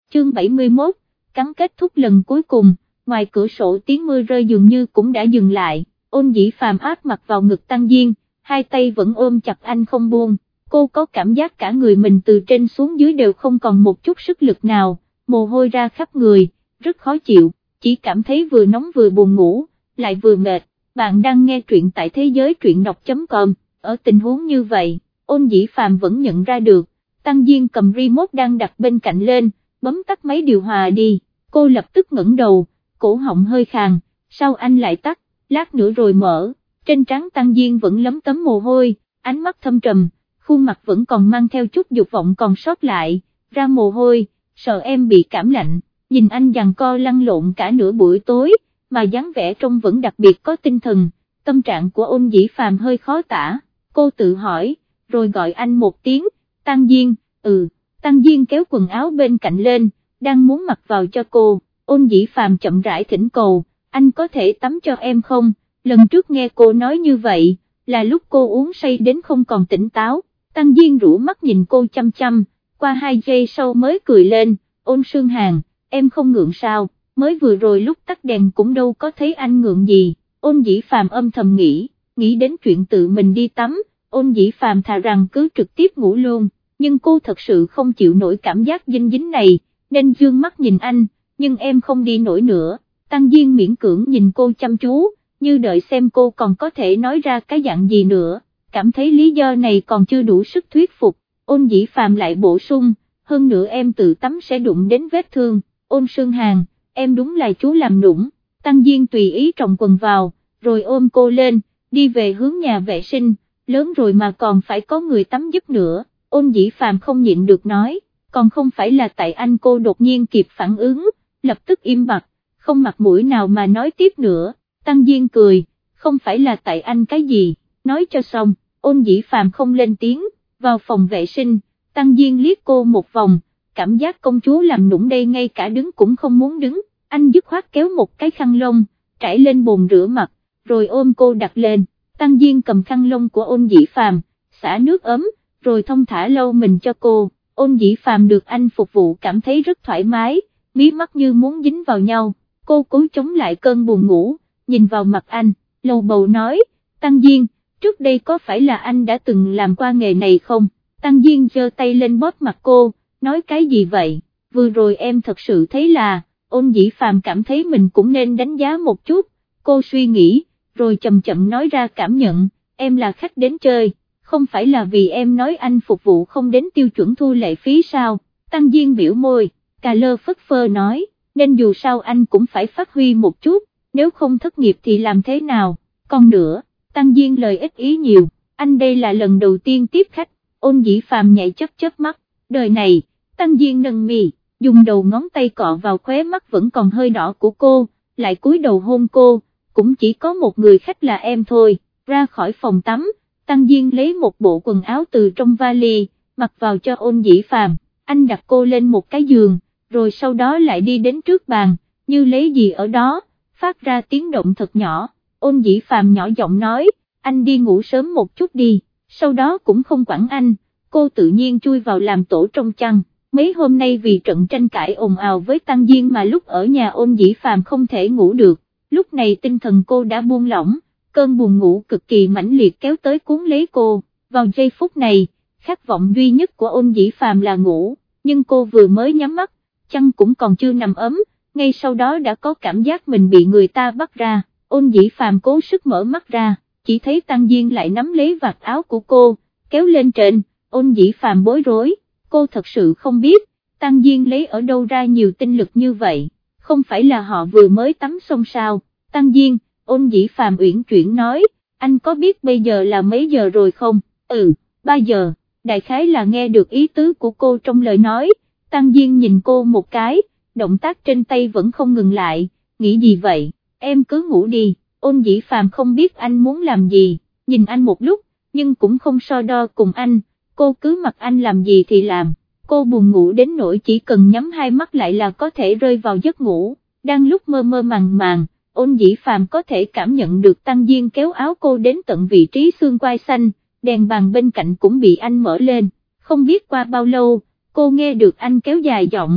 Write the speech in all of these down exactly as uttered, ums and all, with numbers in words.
chương bảy mươi mốt, cắn kết thúc lần cuối cùng, ngoài cửa sổ tiếng mưa rơi dường như cũng đã dừng lại, Ôn Dĩ Phàm áp mặt vào ngực Tăng Diên, hai tay vẫn ôm chặt anh không buông, cô có cảm giác cả người mình từ trên xuống dưới đều không còn một chút sức lực nào, mồ hôi ra khắp người, rất khó chịu, chỉ cảm thấy vừa nóng vừa buồn ngủ, lại vừa mệt. Bạn đang nghe truyện tại thế giới truyện đọc chấm com, ở tình huống như vậy, Ôn Dĩ Phàm vẫn nhận ra được, Tăng Diên cầm remote đang đặt bên cạnh lên, bấm tắt máy điều hòa đi, cô lập tức ngẩng đầu, cổ họng hơi khàn, sao anh lại tắt, lát nữa rồi mở, trên trán Tăng Diên vẫn lấm tấm mồ hôi, ánh mắt thâm trầm, khuôn mặt vẫn còn mang theo chút dục vọng còn sót lại, ra mồ hôi, sợ em bị cảm lạnh, nhìn anh giằng co lăn lộn cả nửa buổi tối, mà dáng vẻ trông vẫn đặc biệt có tinh thần, tâm trạng của Ôn Dĩ Phàm hơi khó tả, cô tự hỏi, rồi gọi anh một tiếng, Tăng Diên, ừ, Tăng Diên kéo quần áo bên cạnh lên, đang muốn mặc vào cho cô, Ôn Dĩ Phàm chậm rãi thỉnh cầu, anh có thể tắm cho em không, lần trước nghe cô nói như vậy, là lúc cô uống say đến không còn tỉnh táo, Tăng Diên rũ mắt nhìn cô chăm chăm, qua hai giây sau mới cười lên, Ôn Sương Hàn, em không ngượng sao? Mới vừa rồi lúc tắt đèn cũng đâu có thấy anh ngượng gì, Ôn Dĩ Phàm âm thầm nghĩ, nghĩ đến chuyện tự mình đi tắm, Ôn Dĩ Phàm thà rằng cứ trực tiếp ngủ luôn, nhưng cô thật sự không chịu nổi cảm giác dinh dính này, nên dương mắt nhìn anh, nhưng em không đi nổi nữa, Tăng Diên miễn cưỡng nhìn cô chăm chú, như đợi xem cô còn có thể nói ra cái dạng gì nữa, cảm thấy lý do này còn chưa đủ sức thuyết phục, Ôn Dĩ Phàm lại bổ sung, hơn nữa em tự tắm sẽ đụng đến vết thương, Ôn Sương Hàn, em đúng là chú làm nũng, Tăng Diên tùy ý trồng quần vào, rồi ôm cô lên, đi về hướng nhà vệ sinh, lớn rồi mà còn phải có người tắm giúp nữa, Ôn Dĩ Phàm không nhịn được nói, còn không phải là tại anh, cô đột nhiên kịp phản ứng, lập tức im bặt, không mặt mũi nào mà nói tiếp nữa, Tăng Diên cười, không phải là tại anh cái gì, nói cho xong, Ôn Dĩ Phàm không lên tiếng, vào phòng vệ sinh, Tăng Diên liếc cô một vòng, cảm giác công chúa làm nũng đây ngay cả đứng cũng không muốn đứng, anh dứt khoát kéo một cái khăn lông, trải lên bồn rửa mặt, rồi ôm cô đặt lên, Tăng Diên cầm khăn lông của Ôn Dĩ Phàm, xả nước ấm, rồi thông thả lau mình cho cô, Ôn Dĩ Phàm được anh phục vụ cảm thấy rất thoải mái, mí mắt như muốn dính vào nhau, cô cố chống lại cơn buồn ngủ, nhìn vào mặt anh, lầu bầu nói, Tăng Diên, trước đây có phải là anh đã từng làm qua nghề này không? Tăng Diên giơ tay lên bóp mặt cô, nói cái gì vậy, vừa rồi em thật sự thấy là, Ôn Dĩ Phàm cảm thấy mình cũng nên đánh giá một chút, cô suy nghĩ, rồi chậm chậm nói ra cảm nhận, em là khách đến chơi, không phải là vì em nói anh phục vụ không đến tiêu chuẩn thu lệ phí sao, Tăng Diên biểu môi, cà lơ phất phơ nói, nên dù sao anh cũng phải phát huy một chút, nếu không thất nghiệp thì làm thế nào, còn nữa, Tăng Diên lời ít ý nhiều, anh đây là lần đầu tiên tiếp khách, Ôn Dĩ Phàm nhảy chớp chớp mắt, đời này, Tăng Diên nâng mì, dùng đầu ngón tay cọ vào khóe mắt vẫn còn hơi đỏ của cô, lại cúi đầu hôn cô, cũng chỉ có một người khách là em thôi, ra khỏi phòng tắm, Tăng Diên lấy một bộ quần áo từ trong vali, mặc vào cho Ôn Dĩ Phàm, anh đặt cô lên một cái giường, rồi sau đó lại đi đến trước bàn, như lấy gì ở đó, phát ra tiếng động thật nhỏ, Ôn Dĩ Phàm nhỏ giọng nói, anh đi ngủ sớm một chút đi, sau đó cũng không quản anh, cô tự nhiên chui vào làm tổ trong chăn. Mấy hôm nay vì trận tranh cãi ồn ào với Tăng Diên mà lúc ở nhà Ôn Dĩ Phàm không thể ngủ được, lúc này tinh thần cô đã buông lỏng, cơn buồn ngủ cực kỳ mãnh liệt kéo tới cuốn lấy cô, vào giây phút này, khát vọng duy nhất của Ôn Dĩ Phàm là ngủ, nhưng cô vừa mới nhắm mắt, chăn cũng còn chưa nằm ấm, ngay sau đó đã có cảm giác mình bị người ta bắt ra, Ôn Dĩ Phàm cố sức mở mắt ra, chỉ thấy Tăng Diên lại nắm lấy vạt áo của cô, kéo lên trên, Ôn Dĩ Phàm bối rối. Cô thật sự không biết, Tăng Diên lấy ở đâu ra nhiều tinh lực như vậy, không phải là họ vừa mới tắm xong sao, Tăng Diên, Ôn Dĩ Phàm uyển chuyển nói, anh có biết bây giờ là mấy giờ rồi không, ừ, ba giờ, đại khái là nghe được ý tứ của cô trong lời nói, Tăng Diên nhìn cô một cái, động tác trên tay vẫn không ngừng lại, nghĩ gì vậy, em cứ ngủ đi, Ôn Dĩ Phàm không biết anh muốn làm gì, nhìn anh một lúc, nhưng cũng không so đo cùng anh. Cô cứ mặc anh làm gì thì làm, cô buồn ngủ đến nỗi chỉ cần nhắm hai mắt lại là có thể rơi vào giấc ngủ, đang lúc mơ mơ màng màng, Ôn Dĩ Phàm có thể cảm nhận được Tăng Diên kéo áo cô đến tận vị trí xương quai xanh, đèn bàn bên cạnh cũng bị anh mở lên, không biết qua bao lâu, cô nghe được anh kéo dài giọng,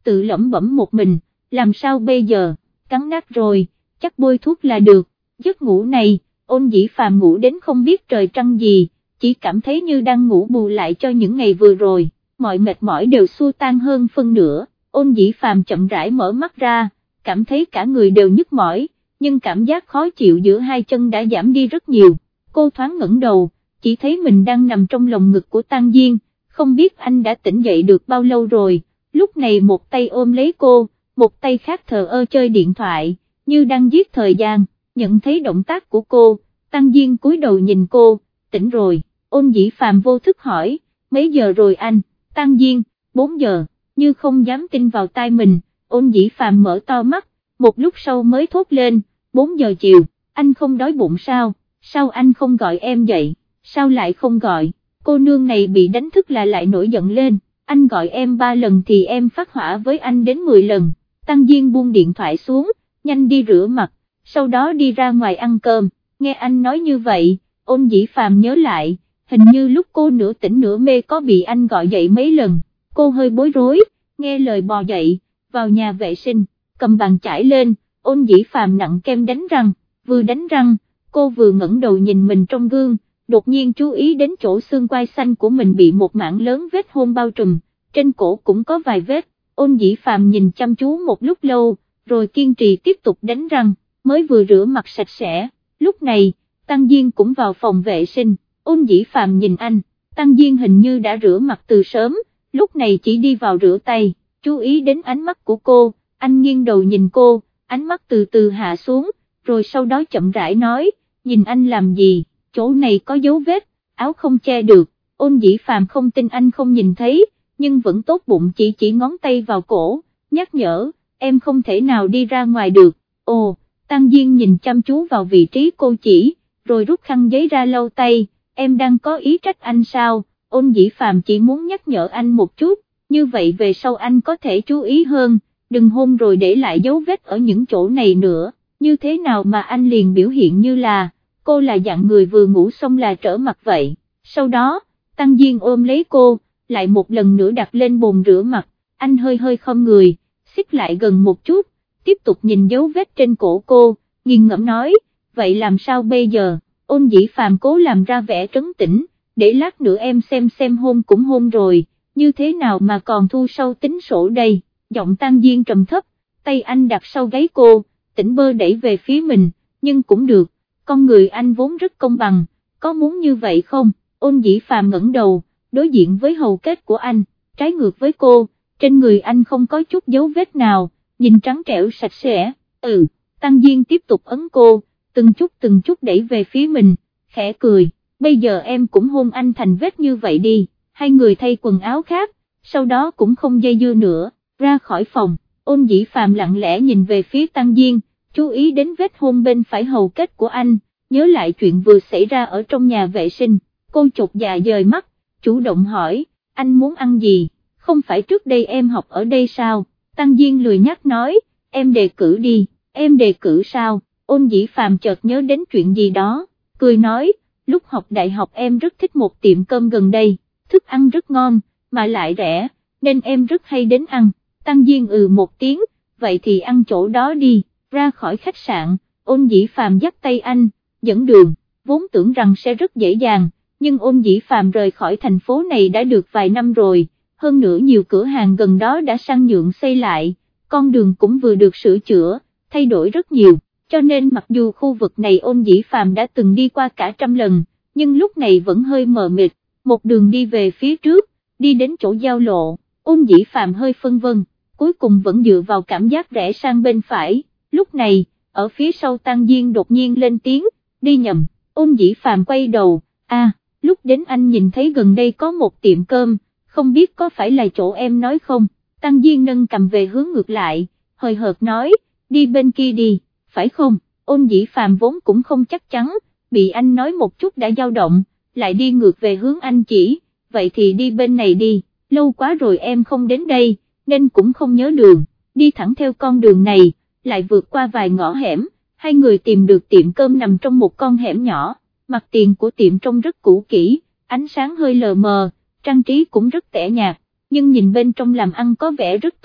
tự lẩm bẩm một mình, làm sao bây giờ, cắn nát rồi, chắc bôi thuốc là được. Giấc ngủ này, Ôn Dĩ Phàm ngủ đến không biết trời trăng gì, chỉ cảm thấy như đang ngủ bù lại cho những ngày vừa rồi, mọi mệt mỏi đều xua tan hơn phân nửa. Ôn Dĩ Phàm chậm rãi mở mắt ra, cảm thấy cả người đều nhức mỏi, nhưng cảm giác khó chịu giữa hai chân đã giảm đi rất nhiều. Cô thoáng ngẩng đầu, chỉ thấy mình đang nằm trong lồng ngực của Tang Diên, không biết anh đã tỉnh dậy được bao lâu rồi. Lúc này một tay ôm lấy cô, một tay khác thờ ơ chơi điện thoại, như đang giết thời gian. Nhận thấy động tác của cô, Tang Diên cúi đầu nhìn cô, tỉnh rồi. Ôn Dĩ Phàm vô thức hỏi, mấy giờ rồi anh? Tang Diên, bốn giờ, như không dám tin vào tai mình. Ôn Dĩ Phàm mở to mắt, một lúc sau mới thốt lên, bốn giờ chiều, anh không đói bụng sao, sao anh không gọi em dậy, sao lại không gọi, cô nương này bị đánh thức là lại nổi giận lên, anh gọi em ba lần thì em phát hỏa với anh đến mười lần. Tang Diên buông điện thoại xuống, nhanh đi rửa mặt, sau đó đi ra ngoài ăn cơm. Nghe anh nói như vậy, Ôn Dĩ Phàm nhớ lại, hình như lúc cô nửa tỉnh nửa mê có bị anh gọi dậy mấy lần, cô hơi bối rối, nghe lời bò dậy, vào nhà vệ sinh, cầm bàn chải lên. Ôn Dĩ Phàm nặn kem đánh răng, vừa đánh răng, cô vừa ngẩng đầu nhìn mình trong gương, đột nhiên chú ý đến chỗ xương quai xanh của mình bị một mảng lớn vết hôn bao trùm, trên cổ cũng có vài vết. Ôn Dĩ Phàm nhìn chăm chú một lúc lâu, rồi kiên trì tiếp tục đánh răng, mới vừa rửa mặt sạch sẽ. Lúc này, Tang Diên cũng vào phòng vệ sinh, Ôn Dĩ Phàm nhìn anh, Tang Diên hình như đã rửa mặt từ sớm, lúc này chỉ đi vào rửa tay, chú ý đến ánh mắt của cô, anh nghiêng đầu nhìn cô, ánh mắt từ từ hạ xuống, rồi sau đó chậm rãi nói, nhìn anh làm gì, chỗ này có dấu vết, áo không che được. Ôn Dĩ Phàm không tin anh không nhìn thấy, nhưng vẫn tốt bụng chỉ chỉ ngón tay vào cổ, nhắc nhở, em không thể nào đi ra ngoài được. Ồ, Tang Diên nhìn chăm chú vào vị trí cô chỉ, rồi rút khăn giấy ra lau tay, em đang có ý trách anh sao? Ôn Dĩ Phàm chỉ muốn nhắc nhở anh một chút, như vậy về sau anh có thể chú ý hơn, đừng hôn rồi để lại dấu vết ở những chỗ này nữa. Như thế nào mà anh liền biểu hiện như là, cô là dạng người vừa ngủ xong là trở mặt vậy. Sau đó, Tang Diên ôm lấy cô, lại một lần nữa đặt lên bồn rửa mặt, anh hơi hơi khom người, xích lại gần một chút, tiếp tục nhìn dấu vết trên cổ cô, nghiền ngẫm nói, vậy làm sao bây giờ? Ôn Dĩ Phàm cố làm ra vẻ trấn tĩnh, để lát nữa em xem xem hôn cũng hôn rồi, như thế nào mà còn thu sâu tính sổ đây. Giọng Tang Diên trầm thấp, tay anh đặt sau gáy cô, tỉnh bơ đẩy về phía mình, nhưng cũng được, con người anh vốn rất công bằng, có muốn như vậy không? Ôn Dĩ Phàm ngẩng đầu, đối diện với hầu kết của anh, trái ngược với cô, trên người anh không có chút dấu vết nào, nhìn trắng trẻo sạch sẽ. Ừ, Tang Diên tiếp tục ấn cô, từng chút từng chút đẩy về phía mình, khẽ cười, bây giờ em cũng hôn anh thành vết như vậy đi. Hai người thay quần áo khác, sau đó cũng không dây dưa nữa, ra khỏi phòng. Ôn Dĩ Phàm lặng lẽ nhìn về phía Tang Diên, chú ý đến vết hôn bên phải hầu kết của anh, nhớ lại chuyện vừa xảy ra ở trong nhà vệ sinh, cô chột dạ dời mắt, chủ động hỏi, anh muốn ăn gì, không phải trước đây em học ở đây sao? Tang Diên lười nhắc nói, em đề cử đi. Em đề cử sao? Ôn Dĩ Phàm chợt nhớ đến chuyện gì đó, cười nói, lúc học đại học em rất thích một tiệm cơm gần đây, thức ăn rất ngon, mà lại rẻ, nên em rất hay đến ăn. Tang Diên ừ một tiếng, vậy thì ăn chỗ đó đi. Ra khỏi khách sạn, Ôn Dĩ Phàm dắt tay anh, dẫn đường, vốn tưởng rằng sẽ rất dễ dàng, nhưng Ôn Dĩ Phàm rời khỏi thành phố này đã được vài năm rồi, hơn nữa nhiều cửa hàng gần đó đã sang nhượng xây lại, con đường cũng vừa được sửa chữa, thay đổi rất nhiều, cho nên mặc dù khu vực này Ôn Dĩ Phàm đã từng đi qua cả trăm lần, nhưng lúc này vẫn hơi mờ mịt. Một đường đi về phía trước, đi đến chỗ giao lộ, Ôn Dĩ Phàm hơi phân vân, cuối cùng vẫn dựa vào cảm giác rẽ sang bên phải. Lúc này, ở phía sau Tang Diên đột nhiên lên tiếng, đi nhầm. Ôn Dĩ Phàm quay đầu, a, à, lúc đến anh nhìn thấy gần đây có một tiệm cơm, không biết có phải là chỗ em nói không? Tang Diên nâng cầm về hướng ngược lại, hời hợt nói, đi bên kia đi, phải không? Ôn Dĩ Phàm vốn cũng không chắc chắn, bị anh nói một chút đã dao động, lại đi ngược về hướng anh chỉ, vậy thì đi bên này đi, lâu quá rồi em không đến đây, nên cũng không nhớ đường, đi thẳng theo con đường này, lại vượt qua vài ngõ hẻm, hai người tìm được tiệm cơm nằm trong một con hẻm nhỏ, mặt tiền của tiệm trông rất cũ kỹ, ánh sáng hơi lờ mờ, trang trí cũng rất tẻ nhạt, nhưng nhìn bên trong làm ăn có vẻ rất tốt,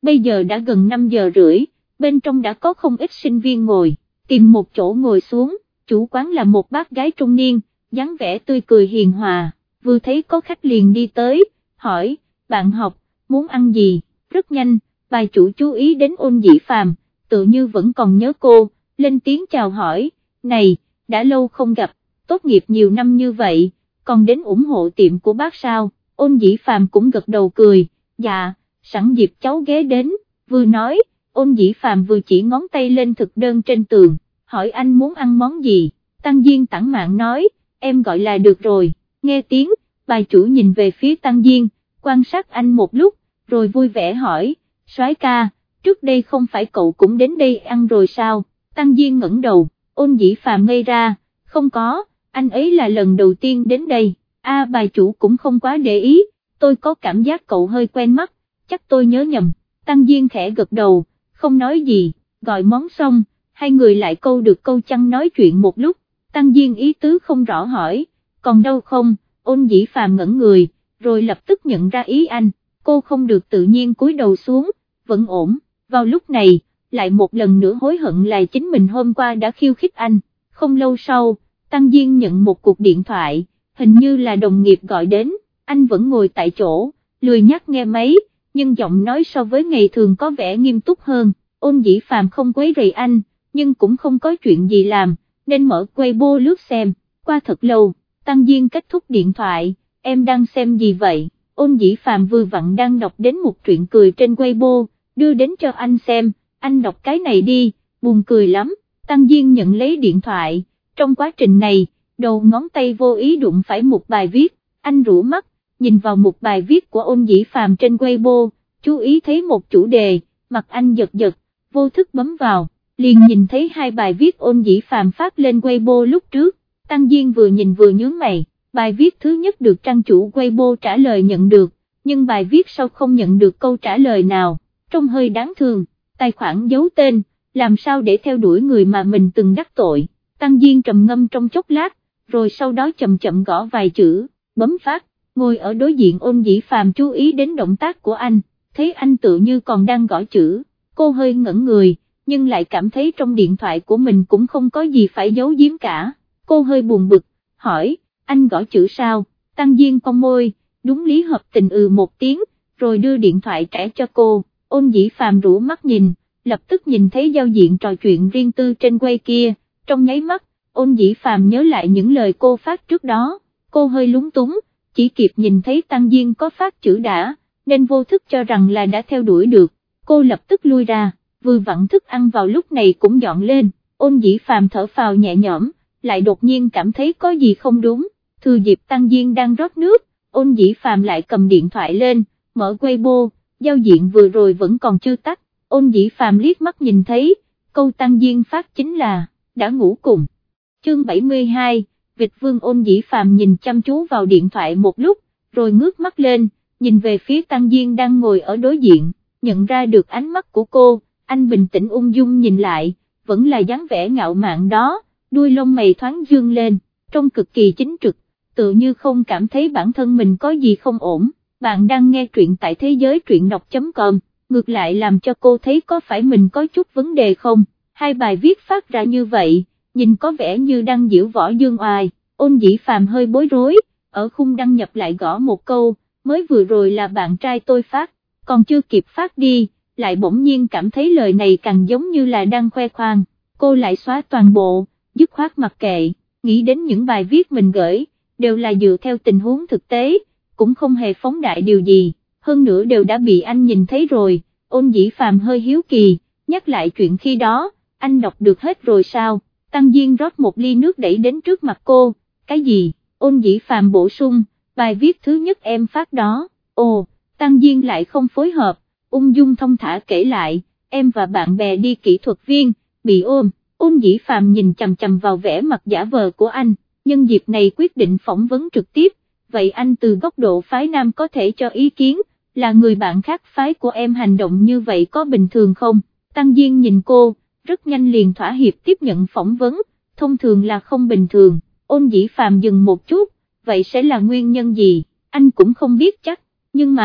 bây giờ đã gần năm giờ rưỡi, bên trong đã có không ít sinh viên ngồi, tìm một chỗ ngồi xuống, chủ quán là một bác gái trung niên, dáng vẻ tươi cười hiền hòa, vừa thấy có khách liền đi tới, hỏi, bạn học, muốn ăn gì, rất nhanh, bà chủ chú ý đến Ôn Dĩ Phàm, tự như vẫn còn nhớ cô, lên tiếng chào hỏi, này, đã lâu không gặp, tốt nghiệp nhiều năm như vậy, còn đến ủng hộ tiệm của bác sao, Ôn Dĩ Phàm cũng gật đầu cười, dạ, sẵn dịp cháu ghé đến, vừa nói, Ôn Dĩ Phàm vừa chỉ ngón tay lên thực đơn trên tường, hỏi anh muốn ăn món gì, Tăng Diên tản mạn nói, em gọi là được rồi, nghe tiếng, bà chủ nhìn về phía Tăng Diên, quan sát anh một lúc, rồi vui vẻ hỏi, soái ca, trước đây không phải cậu cũng đến đây ăn rồi sao, Tăng Diên ngẩng đầu, Ôn Dĩ Phàm ngây ra, không có, anh ấy là lần đầu tiên đến đây, a à, bà chủ cũng không quá để ý, tôi có cảm giác cậu hơi quen mắt, chắc tôi nhớ nhầm, Tăng Diên khẽ gật đầu, không nói gì, gọi món xong, hai người lại câu được câu chăng nói chuyện một lúc, Tăng Diên ý tứ không rõ hỏi, còn đâu không, Ôn Dĩ Phàm ngẩn người, rồi lập tức nhận ra ý anh, cô không được tự nhiên cúi đầu xuống, vẫn ổn, vào lúc này, lại một lần nữa hối hận là chính mình hôm qua đã khiêu khích anh, không lâu sau, Tăng Diên nhận một cuộc điện thoại, hình như là đồng nghiệp gọi đến, anh vẫn ngồi tại chỗ, lười nhắc nghe máy, nhưng giọng nói so với ngày thường có vẻ nghiêm túc hơn, Ôn Dĩ Phàm không quấy rầy anh, nhưng cũng không có chuyện gì làm, nên mở Weibo lướt xem, qua thật lâu, Tăng Diên kết thúc điện thoại, em đang xem gì vậy, Ôn Dĩ Phàm vừa vặn đang đọc đến một truyện cười trên Weibo, đưa đến cho anh xem, anh đọc cái này đi, buồn cười lắm, Tăng Diên nhận lấy điện thoại, trong quá trình này, đầu ngón tay vô ý đụng phải một bài viết, anh rũ mắt, nhìn vào một bài viết của Ôn Dĩ Phàm trên Weibo, chú ý thấy một chủ đề, mặt anh giật giật, vô thức bấm vào, liền nhìn thấy hai bài viết Ôn Dĩ Phàm phát lên Weibo lúc trước, Tăng Diên vừa nhìn vừa nhướng mày, bài viết thứ nhất được trang chủ Weibo trả lời nhận được, nhưng bài viết sau không nhận được câu trả lời nào, trông hơi đáng thương, tài khoản giấu tên, làm sao để theo đuổi người mà mình từng đắc tội, Tăng Diên trầm ngâm trong chốc lát, rồi sau đó chậm chậm gõ vài chữ, bấm phát, ngồi ở đối diện Ôn Dĩ Phàm chú ý đến động tác của anh, thấy anh tự như còn đang gõ chữ, cô hơi ngẩn người, nhưng lại cảm thấy trong điện thoại của mình cũng không có gì phải giấu giếm cả, cô hơi buồn bực, hỏi, anh gõ chữ sao, Tăng Diên cong môi, đúng lý hợp tình ừ một tiếng, rồi đưa điện thoại trả cho cô, Ôn Dĩ Phàm rũ mắt nhìn, lập tức nhìn thấy giao diện trò chuyện riêng tư trên quay kia, trong nháy mắt, Ôn Dĩ Phàm nhớ lại những lời cô phát trước đó, cô hơi lúng túng, chỉ kịp nhìn thấy Tăng Diên có phát chữ đã, nên vô thức cho rằng là đã theo đuổi được, cô lập tức lui ra, vừa vặn thức ăn vào lúc này cũng dọn lên, Ôn Dĩ Phàm thở phào nhẹ nhõm, lại đột nhiên cảm thấy có gì không đúng, thừa dịp Tăng Diên đang rót nước, Ôn Dĩ Phàm lại cầm điện thoại lên, mở Weibo, giao diện vừa rồi vẫn còn chưa tắt, Ôn Dĩ Phàm liếc mắt nhìn thấy, câu Tăng Diên phát chính là, đã ngủ cùng. Chương bảy mươi hai, Vịt Vương. Ôn Dĩ Phàm nhìn chăm chú vào điện thoại một lúc, rồi ngước mắt lên, nhìn về phía Tăng Diên đang ngồi ở đối diện, nhận ra được ánh mắt của cô, anh bình tĩnh ung dung nhìn lại, vẫn là dáng vẻ ngạo mạn đó, đuôi lông mày thoáng dương lên, trông cực kỳ chính trực, tự như không cảm thấy bản thân mình có gì không ổn. Bạn đang nghe truyện tại thế giới truyện đọc chấm com, ngược lại làm cho cô thấy có phải mình có chút vấn đề không, hai bài viết phát ra như vậy, nhìn có vẻ như đang diễu võ dương oai, Ôn Dĩ Phàm hơi bối rối, ở khung đăng nhập lại gõ một câu, mới vừa rồi là bạn trai tôi phát, còn chưa kịp phát đi, lại bỗng nhiên cảm thấy lời này càng giống như là đang khoe khoang, cô lại xóa toàn bộ, dứt khoát mặc kệ, nghĩ đến những bài viết mình gửi, đều là dựa theo tình huống thực tế, cũng không hề phóng đại điều gì, hơn nữa đều đã bị anh nhìn thấy rồi, Ôn Dĩ Phàm hơi hiếu kỳ, nhắc lại chuyện khi đó, anh đọc được hết rồi sao, Tăng Diên rót một ly nước đẩy đến trước mặt cô, cái gì, Ôn Dĩ Phàm bổ sung, bài viết thứ nhất em phát đó, ồ, Tăng Diên lại không phối hợp, ung dung thông thả kể lại, em và bạn bè đi kỹ thuật viên, bị ôm, Ôn Dĩ Phàm nhìn chằm chằm vào vẻ mặt giả vờ của anh, nhân dịp này quyết định phỏng vấn trực tiếp, vậy anh từ góc độ phái nam có thể cho ý kiến, là người bạn khác phái của em hành động như vậy có bình thường không, Tăng Diên nhìn cô, rất nhanh liền thỏa hiệp tiếp nhận phỏng vấn, thông thường là không bình thường, Ôn Dĩ Phàm dừng một chút, vậy sẽ là nguyên nhân gì, anh cũng không biết chắc, nhưng mà,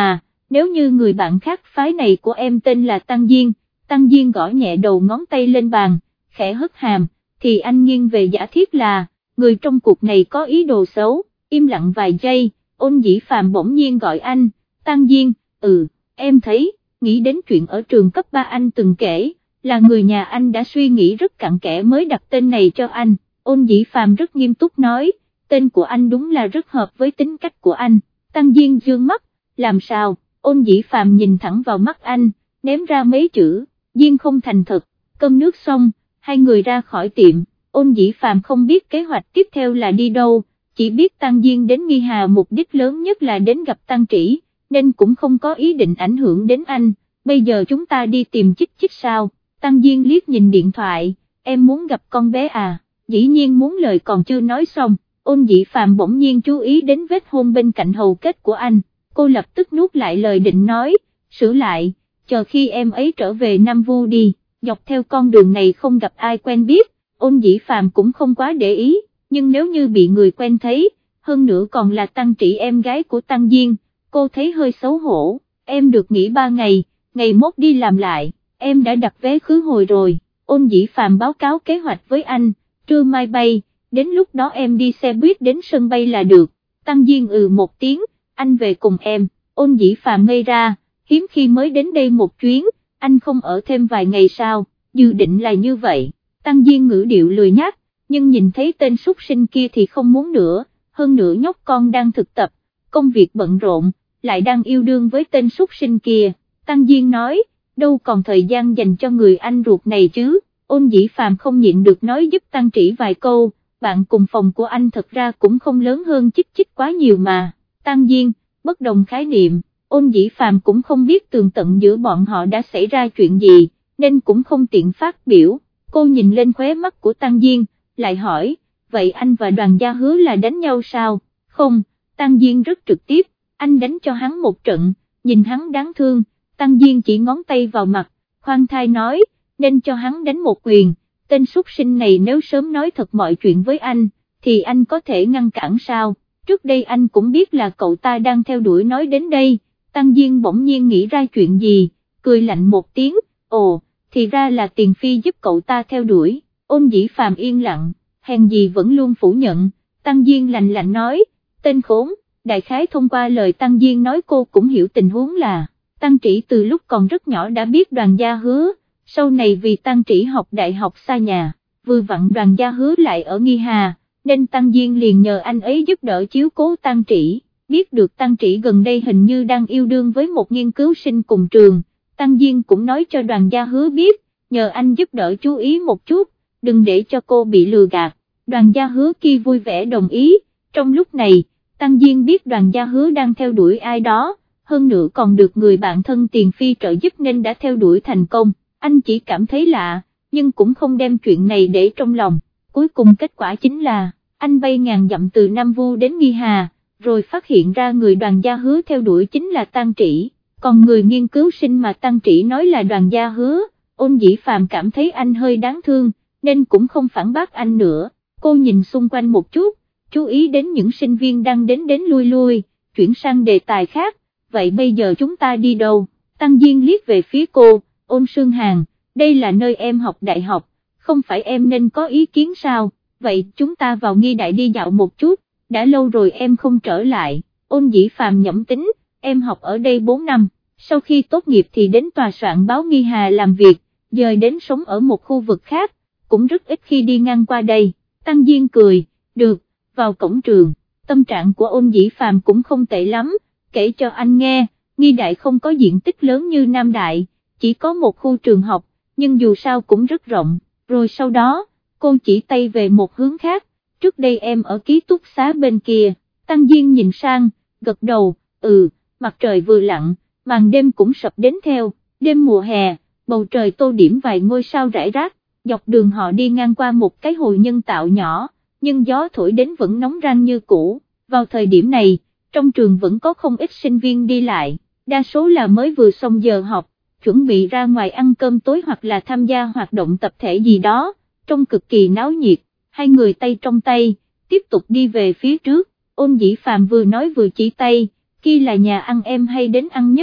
nếu như người bạn khác phái này của em tên là Tăng Diên. Tăng Diên gõ nhẹ đầu ngón tay lên bàn, khẽ hất hàm, thì anh nghiêng về giả thiết là, người trong cuộc này có ý đồ xấu. Im lặng vài giây, Ôn Dĩ Phàm bỗng nhiên gọi anh, Tăng Diên, ừ, em thấy, nghĩ đến chuyện ở trường cấp ba anh từng kể, là người nhà anh đã suy nghĩ rất cặn kẽ mới đặt tên này cho anh. Ôn Dĩ Phàm rất nghiêm túc nói, tên của anh đúng là rất hợp với tính cách của anh. Tăng Diên dương mắt, làm sao? Ôn Dĩ Phàm nhìn thẳng vào mắt anh, ném ra mấy chữ, Diên không thành thật. Cơm nước xong, hai người ra khỏi tiệm. Ôn Dĩ Phàm không biết kế hoạch tiếp theo là đi đâu, chỉ biết Tăng Diên đến Nghi Hà mục đích lớn nhất là đến gặp Tăng Trĩ, nên cũng không có ý định ảnh hưởng đến anh. Bây giờ chúng ta đi tìm Chích Chích sao? Tăng Diên liếc nhìn điện thoại, em muốn gặp con bé à? Dĩ nhiên muốn, lời còn chưa nói xong, Ôn Dĩ Phàm bỗng nhiên chú ý đến vết hôn bên cạnh hầu kết của anh. Cô lập tức nuốt lại lời định nói, sửa lại, chờ khi em ấy trở về Nam Vu đi. Dọc theo con đường này không gặp ai quen biết, Ôn Dĩ Phàm cũng không quá để ý, nhưng nếu như bị người quen thấy, hơn nữa còn là Tăng Trĩ em gái của Tăng Diên, cô thấy hơi xấu hổ. Em được nghỉ ba ngày, ngày mốt đi làm lại, em đã đặt vé khứ hồi rồi. Ôn Dĩ Phàm báo cáo kế hoạch với anh, trưa mai bay, đến lúc đó em đi xe buýt đến sân bay là được. Tăng Diên ừ một tiếng, anh về cùng em. Ôn Dĩ Phàm ngây ra, hiếm khi mới đến đây một chuyến, anh không ở thêm vài ngày sao? Dự định là như vậy. Tăng Diên ngữ điệu lười nhác, nhưng nhìn thấy tên súc sinh kia thì không muốn nữa, hơn nữa nhóc con đang thực tập, công việc bận rộn, lại đang yêu đương với tên súc sinh kia. Tăng Diên nói, đâu còn thời gian dành cho người anh ruột này chứ. Ôn Dĩ Phàm không nhịn được nói giúp Tăng Trĩ vài câu, bạn cùng phòng của anh thật ra cũng không lớn hơn Chích Chích quá nhiều mà. Tăng Diên, bất đồng khái niệm. Ôn Dĩ Phàm cũng không biết tường tận giữa bọn họ đã xảy ra chuyện gì, nên cũng không tiện phát biểu. Cô nhìn lên khóe mắt của Tăng Diên, lại hỏi, vậy anh và Đoàn Gia Hứa là đánh nhau sao? Không, Tăng Diên rất trực tiếp, anh đánh cho hắn một trận, nhìn hắn đáng thương. Tăng Diên chỉ ngón tay vào mặt, khoan thai nói, nên cho hắn đánh một quyền. Tên súc sinh này nếu sớm nói thật mọi chuyện với anh, thì anh có thể ngăn cản sao? Trước đây anh cũng biết là cậu ta đang theo đuổi nói đến đây. Tăng Diên bỗng nhiên nghĩ ra chuyện gì, cười lạnh một tiếng, ồ, thì ra là Tiền Phi giúp cậu ta theo đuổi. Ôn Dĩ Phàm yên lặng, hèn gì vẫn luôn phủ nhận. Tăng Diên lạnh lạnh nói, tên khốn. Đại khái thông qua lời Tăng Diên nói cô cũng hiểu tình huống là, Tăng Trĩ từ lúc còn rất nhỏ đã biết Đoàn Gia Hứa, sau này vì Tăng Trĩ học đại học xa nhà, vừa vặn Đoàn Gia Hứa lại ở Nghi Hà, nên Tăng Diên liền nhờ anh ấy giúp đỡ chiếu cố Tăng Trĩ. Biết được Tăng Trĩ gần đây hình như đang yêu đương với một nghiên cứu sinh cùng trường, Tăng Diên cũng nói cho Đoàn Gia Hứa biết, nhờ anh giúp đỡ chú ý một chút, đừng để cho cô bị lừa gạt. Đoàn Gia Hứa kia vui vẻ đồng ý. Trong lúc này, Tăng Diên biết Đoàn Gia Hứa đang theo đuổi ai đó, hơn nữa còn được người bạn thân Tiền Phi trợ giúp nên đã theo đuổi thành công. Anh chỉ cảm thấy lạ, nhưng cũng không đem chuyện này để trong lòng. Cuối cùng kết quả chính là, anh bay ngàn dặm từ Nam Vu đến Nghi Hà, rồi phát hiện ra người Đoàn Gia Hứa theo đuổi chính là Tăng Trĩ, còn người nghiên cứu sinh mà Tăng Trĩ nói là Đoàn Gia Hứa. Ôn Dĩ Phàm cảm thấy anh hơi đáng thương, nên cũng không phản bác anh nữa. Cô nhìn xung quanh một chút, chú ý đến những sinh viên đang đến đến lui lui, chuyển sang đề tài khác, vậy bây giờ chúng ta đi đâu? Tăng Diên liếc về phía cô, Ôn Sương Hàn, đây là nơi em học đại học, không phải em nên có ý kiến sao? Vậy chúng ta vào Nghi Đại đi dạo một chút, đã lâu rồi em không trở lại. Ôn Dĩ Phàm nhẩm tính, em học ở đây bốn năm, sau khi tốt nghiệp thì đến tòa soạn báo Nghi Hà làm việc, dời đến sống ở một khu vực khác, cũng rất ít khi đi ngang qua đây. Tăng Diên cười, được, vào cổng trường. Tâm trạng của Ôn Dĩ Phàm cũng không tệ lắm, kể cho anh nghe, Nghi Đại không có diện tích lớn như Nam Đại, chỉ có một khu trường học, nhưng dù sao cũng rất rộng. Rồi sau đó, cô chỉ tay về một hướng khác, trước đây em ở ký túc xá bên kia. Tăng Diên nhìn sang, gật đầu, ừ, mặt trời vừa lặn, màn đêm cũng sập đến theo, đêm mùa hè, bầu trời tô điểm vài ngôi sao rải rác, dọc đường họ đi ngang qua một cái hồ nhân tạo nhỏ, nhưng gió thổi đến vẫn nóng rang như cũ. Vào thời điểm này, trong trường vẫn có không ít sinh viên đi lại, đa số là mới vừa xong giờ học, chuẩn bị ra ngoài ăn cơm tối hoặc là tham gia hoạt động tập thể gì đó, trông cực kỳ náo nhiệt. Hai người tay trong tay, tiếp tục đi về phía trước. Ôn Dĩ Phàm vừa nói vừa chỉ tay, kia là nhà ăn em hay đến ăn nhất,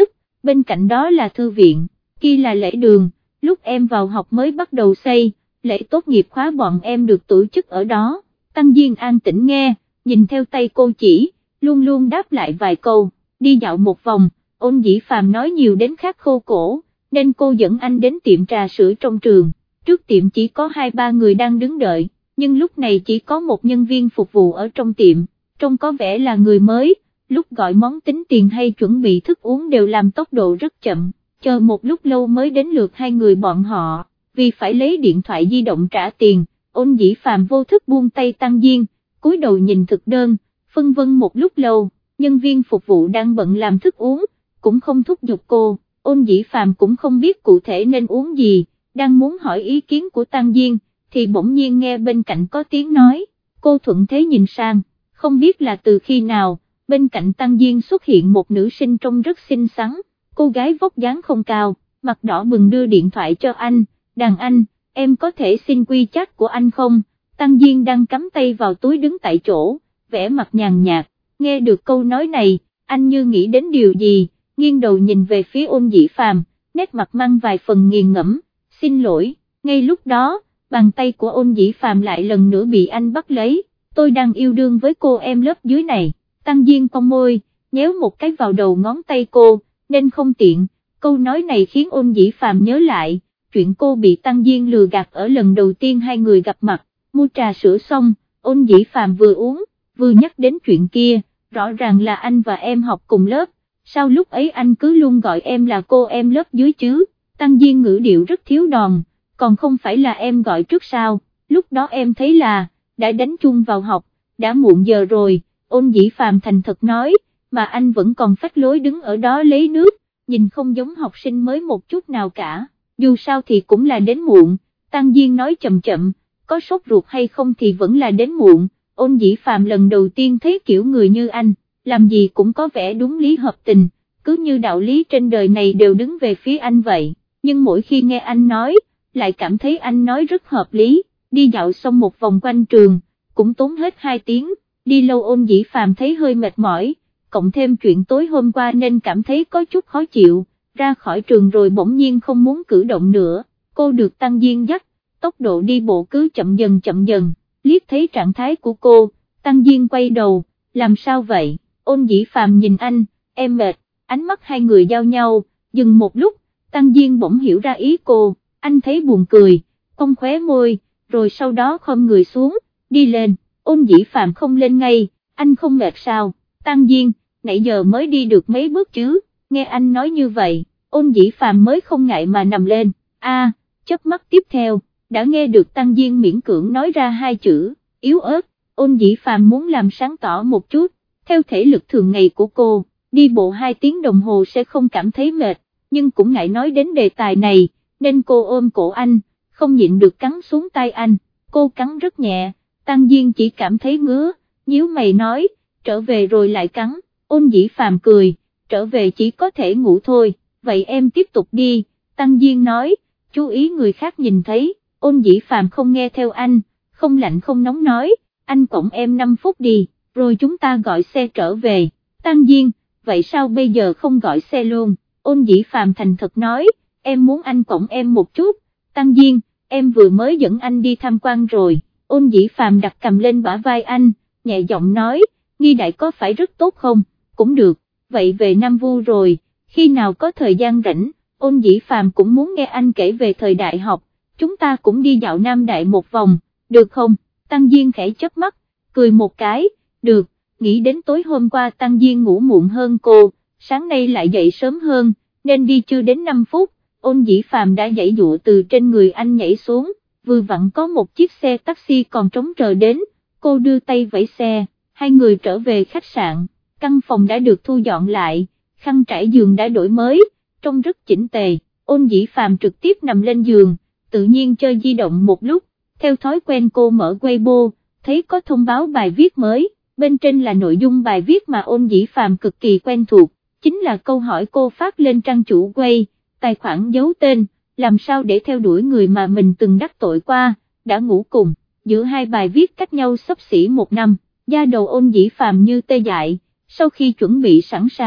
bên cạnh đó là thư viện, kia là lễ đường, lúc em vào học mới bắt đầu xây, lễ tốt nghiệp khóa bọn em được tổ chức ở đó. Tăng Diên an tĩnh nghe, nhìn theo tay cô chỉ, luôn luôn đáp lại vài câu, đi dạo một vòng, Ôn Dĩ Phàm nói nhiều đến khát khô cổ, nên cô dẫn anh đến tiệm trà sữa trong trường, trước tiệm chỉ có hai ba người đang đứng đợi, nhưng lúc này chỉ có một nhân viên phục vụ ở trong tiệm, trông có vẻ là người mới, lúc gọi món tính tiền hay chuẩn bị thức uống đều làm tốc độ rất chậm, chờ một lúc lâu mới đến lượt hai người bọn họ, vì phải lấy điện thoại di động trả tiền, Ôn Dĩ Phàm vô thức buông tay Tăng Diên, cúi đầu nhìn thực đơn, phân vân một lúc lâu, nhân viên phục vụ đang bận làm thức uống, cũng không thúc giục cô, Ôn Dĩ Phàm cũng không biết cụ thể nên uống gì, đang muốn hỏi ý kiến của Tăng Diên, thì bỗng nhiên nghe bên cạnh có tiếng nói, cô thuận thế nhìn sang, không biết là từ khi nào, bên cạnh Tăng Diên xuất hiện một nữ sinh trông rất xinh xắn, cô gái vóc dáng không cao, mặt đỏ bừng đưa điện thoại cho anh, đàn anh, em có thể xin quy chat của anh không? Tăng Diên đang cắm tay vào túi đứng tại chỗ, vẻ mặt nhàn nhạt, nghe được câu nói này, anh như nghĩ đến điều gì, nghiêng đầu nhìn về phía Ôn Dĩ Phàm, nét mặt mang vài phần nghiền ngẫm, xin lỗi, ngay lúc đó, bàn tay của Ôn Dĩ Phàm lại lần nữa bị anh bắt lấy, tôi đang yêu đương với cô em lớp dưới này, Tăng Diên cong môi, nhéo một cái vào đầu ngón tay cô, nên không tiện, câu nói này khiến Ôn Dĩ Phàm nhớ lại, chuyện cô bị Tăng Diên lừa gạt ở lần đầu tiên hai người gặp mặt, mua trà sữa xong, Ôn Dĩ Phàm vừa uống, vừa nhắc đến chuyện kia, rõ ràng là anh và em học cùng lớp, sao lúc ấy anh cứ luôn gọi em là cô em lớp dưới chứ, Tăng Diên ngữ điệu rất thiếu đòn, còn không phải là em gọi trước sao, lúc đó em thấy là, đã đánh chung vào học, đã muộn giờ rồi, Ôn Dĩ Phàm thành thật nói, mà anh vẫn còn phách lối đứng ở đó lấy nước, nhìn không giống học sinh mới một chút nào cả, dù sao thì cũng là đến muộn, Tăng Diên nói chậm chậm, có sốt ruột hay không thì vẫn là đến muộn, Ôn Dĩ Phàm lần đầu tiên thấy kiểu người như anh, làm gì cũng có vẻ đúng lý hợp tình, cứ như đạo lý trên đời này đều đứng về phía anh vậy, nhưng mỗi khi nghe anh nói, lại cảm thấy anh nói rất hợp lý, đi dạo xong một vòng quanh trường, cũng tốn hết hai tiếng, đi lâu Ôn Dĩ Phàm thấy hơi mệt mỏi, cộng thêm chuyện tối hôm qua nên cảm thấy có chút khó chịu, ra khỏi trường rồi bỗng nhiên không muốn cử động nữa, cô được Tăng Diên dắt, tốc độ đi bộ cứ chậm dần chậm dần, liếc thấy trạng thái của cô, Tăng Diên quay đầu, làm sao vậy, Ôn Dĩ Phàm nhìn anh, em mệt, ánh mắt hai người giao nhau, dừng một lúc, Tăng Diên bỗng hiểu ra ý cô, anh thấy buồn cười, cong khóe môi, rồi sau đó khom người xuống, đi lên, Ôn Dĩ Phàm không lên ngay, anh không mệt sao, Tăng Diên, nãy giờ mới đi được mấy bước chứ, nghe anh nói như vậy, Ôn Dĩ Phàm mới không ngại mà nằm lên, a, chớp mắt tiếp theo, đã nghe được Tăng Diên miễn cưỡng nói ra hai chữ, yếu ớt, Ôn Dĩ Phàm muốn làm sáng tỏ một chút, theo thể lực thường ngày của cô, đi bộ hai tiếng đồng hồ sẽ không cảm thấy mệt, nhưng cũng ngại nói đến đề tài này, nên cô ôm cổ anh, không nhịn được cắn xuống tay anh, cô cắn rất nhẹ, Tăng Diên chỉ cảm thấy ngứa, nhíu mày nói, trở về rồi lại cắn, Ôn Dĩ Phàm cười, trở về chỉ có thể ngủ thôi, vậy em tiếp tục đi, Tăng Diên nói, chú ý người khác nhìn thấy, Ôn Dĩ Phàm không nghe theo anh, không lạnh không nóng nói, anh cõng em năm phút đi, rồi chúng ta gọi xe trở về, Tăng Diên, vậy sao bây giờ không gọi xe luôn, Ôn Dĩ Phàm thành thật nói, em muốn anh cõng em một chút, Tăng Diên, em vừa mới dẫn anh đi tham quan rồi, Ôn Dĩ Phàm đặt cầm lên bả vai anh, nhẹ giọng nói, Nghi Đại có phải rất tốt không, cũng được, vậy về Nam Vu rồi, khi nào có thời gian rảnh, Ôn Dĩ Phàm cũng muốn nghe anh kể về thời đại học, chúng ta cũng đi dạo Nam Đại một vòng, được không, Tăng Diên khẽ chớp mắt, cười một cái, được, nghĩ đến tối hôm qua Tăng Diên ngủ muộn hơn cô, sáng nay lại dậy sớm hơn, nên đi chưa đến năm phút, Ôn Dĩ Phàm đã giãy dụa từ trên người anh nhảy xuống, vừa vặn có một chiếc xe taxi còn trống chờ đến, cô đưa tay vẫy xe, hai người trở về khách sạn, căn phòng đã được thu dọn lại, khăn trải giường đã đổi mới, trông rất chỉnh tề, Ôn Dĩ Phàm trực tiếp nằm lên giường, tự nhiên chơi di động một lúc, theo thói quen cô mở Weibo, thấy có thông báo bài viết mới, bên trên là nội dung bài viết mà Ôn Dĩ Phàm cực kỳ quen thuộc, chính là câu hỏi cô phát lên trang chủ Way, tài khoản giấu tên, làm sao để theo đuổi người mà mình từng đắc tội qua, đã ngủ cùng, giữa hai bài viết cách nhau xấp xỉ một năm, da đầu Ôn Dĩ Phàm như tê dại, sau khi chuẩn bị sẵn sàng,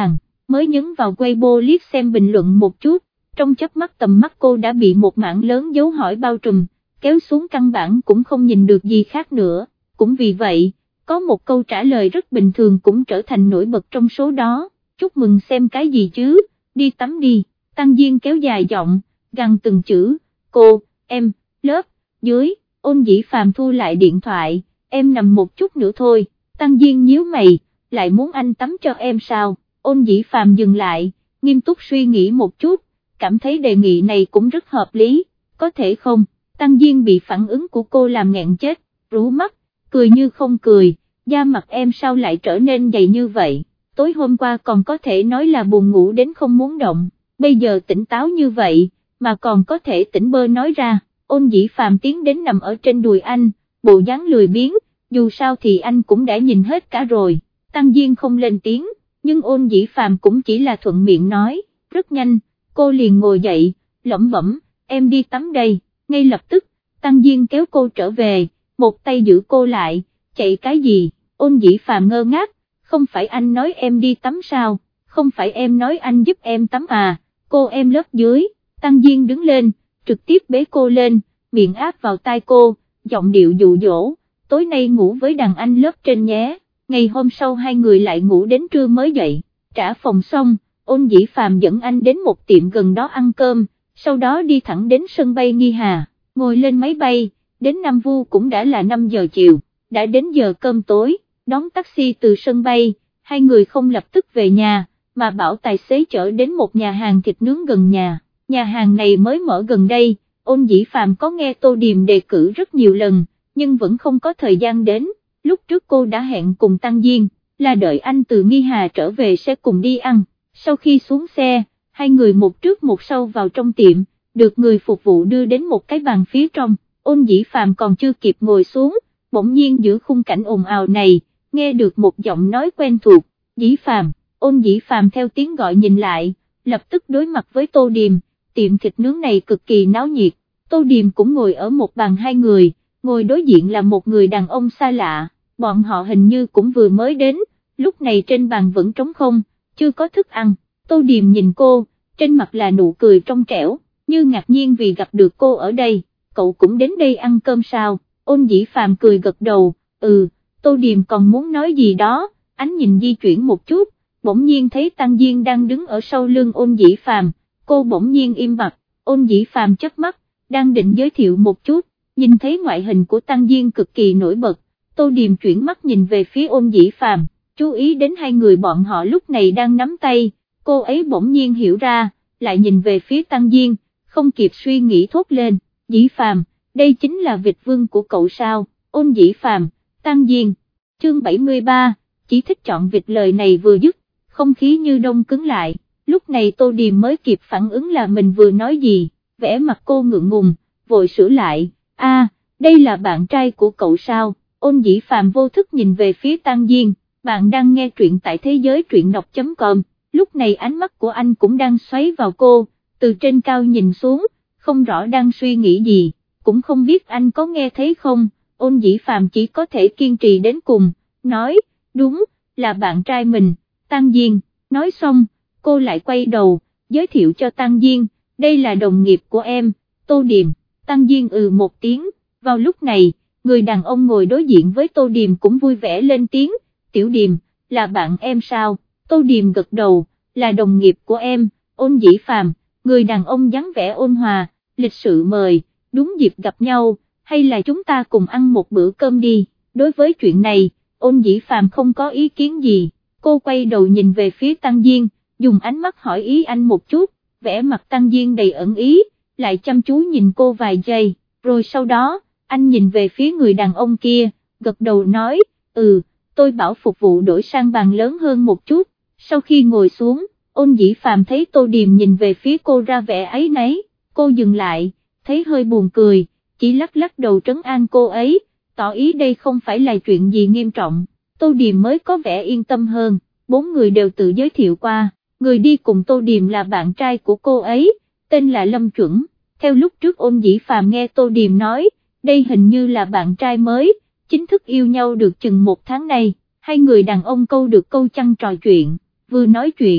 mới nhấn vào Weibo liếc xem bình luận một chút, trong chớp mắt tầm mắt cô đã bị một mảng lớn dấu hỏi bao trùm, kéo xuống căn bản cũng không nhìn được gì khác nữa, cũng vì vậy, có một câu trả lời rất bình thường cũng trở thành nổi bật trong số đó, chúc mừng xem cái gì chứ, đi tắm đi, Tăng Diên kéo dài giọng, gằn từng chữ, cô, em, lớp, dưới, Ôn Dĩ Phàm thu lại điện thoại, em nằm một chút nữa thôi, Tăng Diên nhíu mày, lại muốn anh tắm cho em sao, Ôn Dĩ Phàm dừng lại, nghiêm túc suy nghĩ một chút, cảm thấy đề nghị này cũng rất hợp lý, có thể không, Tăng Diên bị phản ứng của cô làm nghẹn chết, rũ mắt, cười như không cười, da mặt em sao lại trở nên dày như vậy, tối hôm qua còn có thể nói là buồn ngủ đến không muốn động, bây giờ tỉnh táo như vậy, mà còn có thể tỉnh bơ nói ra, Ôn Dĩ Phàm tiến đến nằm ở trên đùi anh, bộ dáng lười biếng, dù sao thì anh cũng đã nhìn hết cả rồi, Tăng Diên không lên tiếng, nhưng Ôn Dĩ Phàm cũng chỉ là thuận miệng nói, rất nhanh, cô liền ngồi dậy, lẩm bẩm, em đi tắm đây, ngay lập tức, Tăng Diên kéo cô trở về, một tay giữ cô lại, chạy cái gì, Ôn Dĩ Phàm ngơ ngác, không phải anh nói em đi tắm sao, không phải em nói anh giúp em tắm à, cô em lớp dưới, Tăng Diên đứng lên, trực tiếp bế cô lên, miệng áp vào tai cô, giọng điệu dụ dỗ, tối nay ngủ với đàn anh lớp trên nhé, ngày hôm sau hai người lại ngủ đến trưa mới dậy, trả phòng xong, Ôn Dĩ Phàm dẫn anh đến một tiệm gần đó ăn cơm, sau đó đi thẳng đến sân bay Nghi Hà, ngồi lên máy bay, đến Nam Vu cũng đã là năm giờ chiều, đã đến giờ cơm tối, đón taxi từ sân bay, hai người không lập tức về nhà, mà bảo tài xế chở đến một nhà hàng thịt nướng gần nhà, nhà hàng này mới mở gần đây, Ôn Dĩ Phàm có nghe Tô Điềm đề cử rất nhiều lần, nhưng vẫn không có thời gian đến, lúc trước cô đã hẹn cùng Tăng Diên, là đợi anh từ Nghi Hà trở về sẽ cùng đi ăn, sau khi xuống xe, hai người một trước một sau vào trong tiệm, được người phục vụ đưa đến một cái bàn phía trong, Ôn Dĩ Phàm còn chưa kịp ngồi xuống, bỗng nhiên giữa khung cảnh ồn ào này, nghe được một giọng nói quen thuộc, Dĩ Phàm, Ôn Dĩ Phàm theo tiếng gọi nhìn lại, lập tức đối mặt với Tô Điềm, tiệm thịt nướng này cực kỳ náo nhiệt, Tô Điềm cũng ngồi ở một bàn hai người, ngồi đối diện là một người đàn ông xa lạ, bọn họ hình như cũng vừa mới đến, lúc này trên bàn vẫn trống không, chưa có thức ăn, Tô Điềm nhìn cô, trên mặt là nụ cười trong trẻo, như ngạc nhiên vì gặp được cô ở đây, cậu cũng đến đây ăn cơm sao, Ôn Dĩ Phàm cười gật đầu, ừ, Tô Điềm còn muốn nói gì đó, ánh nhìn di chuyển một chút, bỗng nhiên thấy Tăng Diên đang đứng ở sau lưng Ôn Dĩ Phàm, cô bỗng nhiên im bặt, Ôn Dĩ Phàm chớp mắt, đang định giới thiệu một chút, nhìn thấy ngoại hình của Tăng Diên cực kỳ nổi bật, Tô Điềm chuyển mắt nhìn về phía Ôn Dĩ Phàm, chú ý đến hai người bọn họ lúc này đang nắm tay, cô ấy bỗng nhiên hiểu ra, lại nhìn về phía Tăng Diên, không kịp suy nghĩ thốt lên, Dĩ Phàm, đây chính là vịt vương của cậu sao, Ôn Dĩ Phàm, Tăng Diên, chương bảy mươi ba, chỉ thích chọn vịt lời này vừa dứt, không khí như đông cứng lại, lúc này Tô Điềm mới kịp phản ứng là mình vừa nói gì, vẻ mặt cô ngượng ngùng, vội sửa lại, a, đây là bạn trai của cậu sao, Ôn Dĩ Phàm vô thức nhìn về phía Tăng Diên, bạn đang nghe truyện tại thế giới truyện đọc chấm com, lúc này ánh mắt của anh cũng đang xoáy vào cô, từ trên cao nhìn xuống, không rõ đang suy nghĩ gì, cũng không biết anh có nghe thấy không, Ôn Dĩ Phàm chỉ có thể kiên trì đến cùng, nói, đúng, là bạn trai mình, Tăng Diên, nói xong, cô lại quay đầu, giới thiệu cho Tăng Diên, đây là đồng nghiệp của em, Tô Điềm, Tăng Diên ừ một tiếng, vào lúc này, người đàn ông ngồi đối diện với Tô Điềm cũng vui vẻ lên tiếng, Tiểu Điềm, là bạn em sao, Tô Điềm gật đầu, là đồng nghiệp của em, Ôn Dĩ Phàm, người đàn ông dáng vẻ ôn hòa, lịch sự mời, đúng dịp gặp nhau, hay là chúng ta cùng ăn một bữa cơm đi, đối với chuyện này, Ôn Dĩ Phàm không có ý kiến gì, cô quay đầu nhìn về phía Tăng Diên, dùng ánh mắt hỏi ý anh một chút, vẻ mặt Tăng Diên đầy ẩn ý, lại chăm chú nhìn cô vài giây, rồi sau đó, anh nhìn về phía người đàn ông kia, gật đầu nói, ừ, tôi bảo phục vụ đổi sang bàn lớn hơn một chút, sau khi ngồi xuống, Ôn Dĩ Phàm thấy Tô Điềm nhìn về phía cô ra vẻ áy náy, cô dừng lại, thấy hơi buồn cười, chỉ lắc lắc đầu trấn an cô ấy, tỏ ý đây không phải là chuyện gì nghiêm trọng, Tô Điềm mới có vẻ yên tâm hơn, bốn người đều tự giới thiệu qua, người đi cùng Tô Điềm là bạn trai của cô ấy, tên là Lâm Chuẩn, theo lúc trước Ôn Dĩ Phàm nghe Tô Điềm nói, đây hình như là bạn trai mới, chính thức yêu nhau được chừng một tháng nay, hai người đàn ông câu được câu chăng trò chuyện, vừa nói chuyện,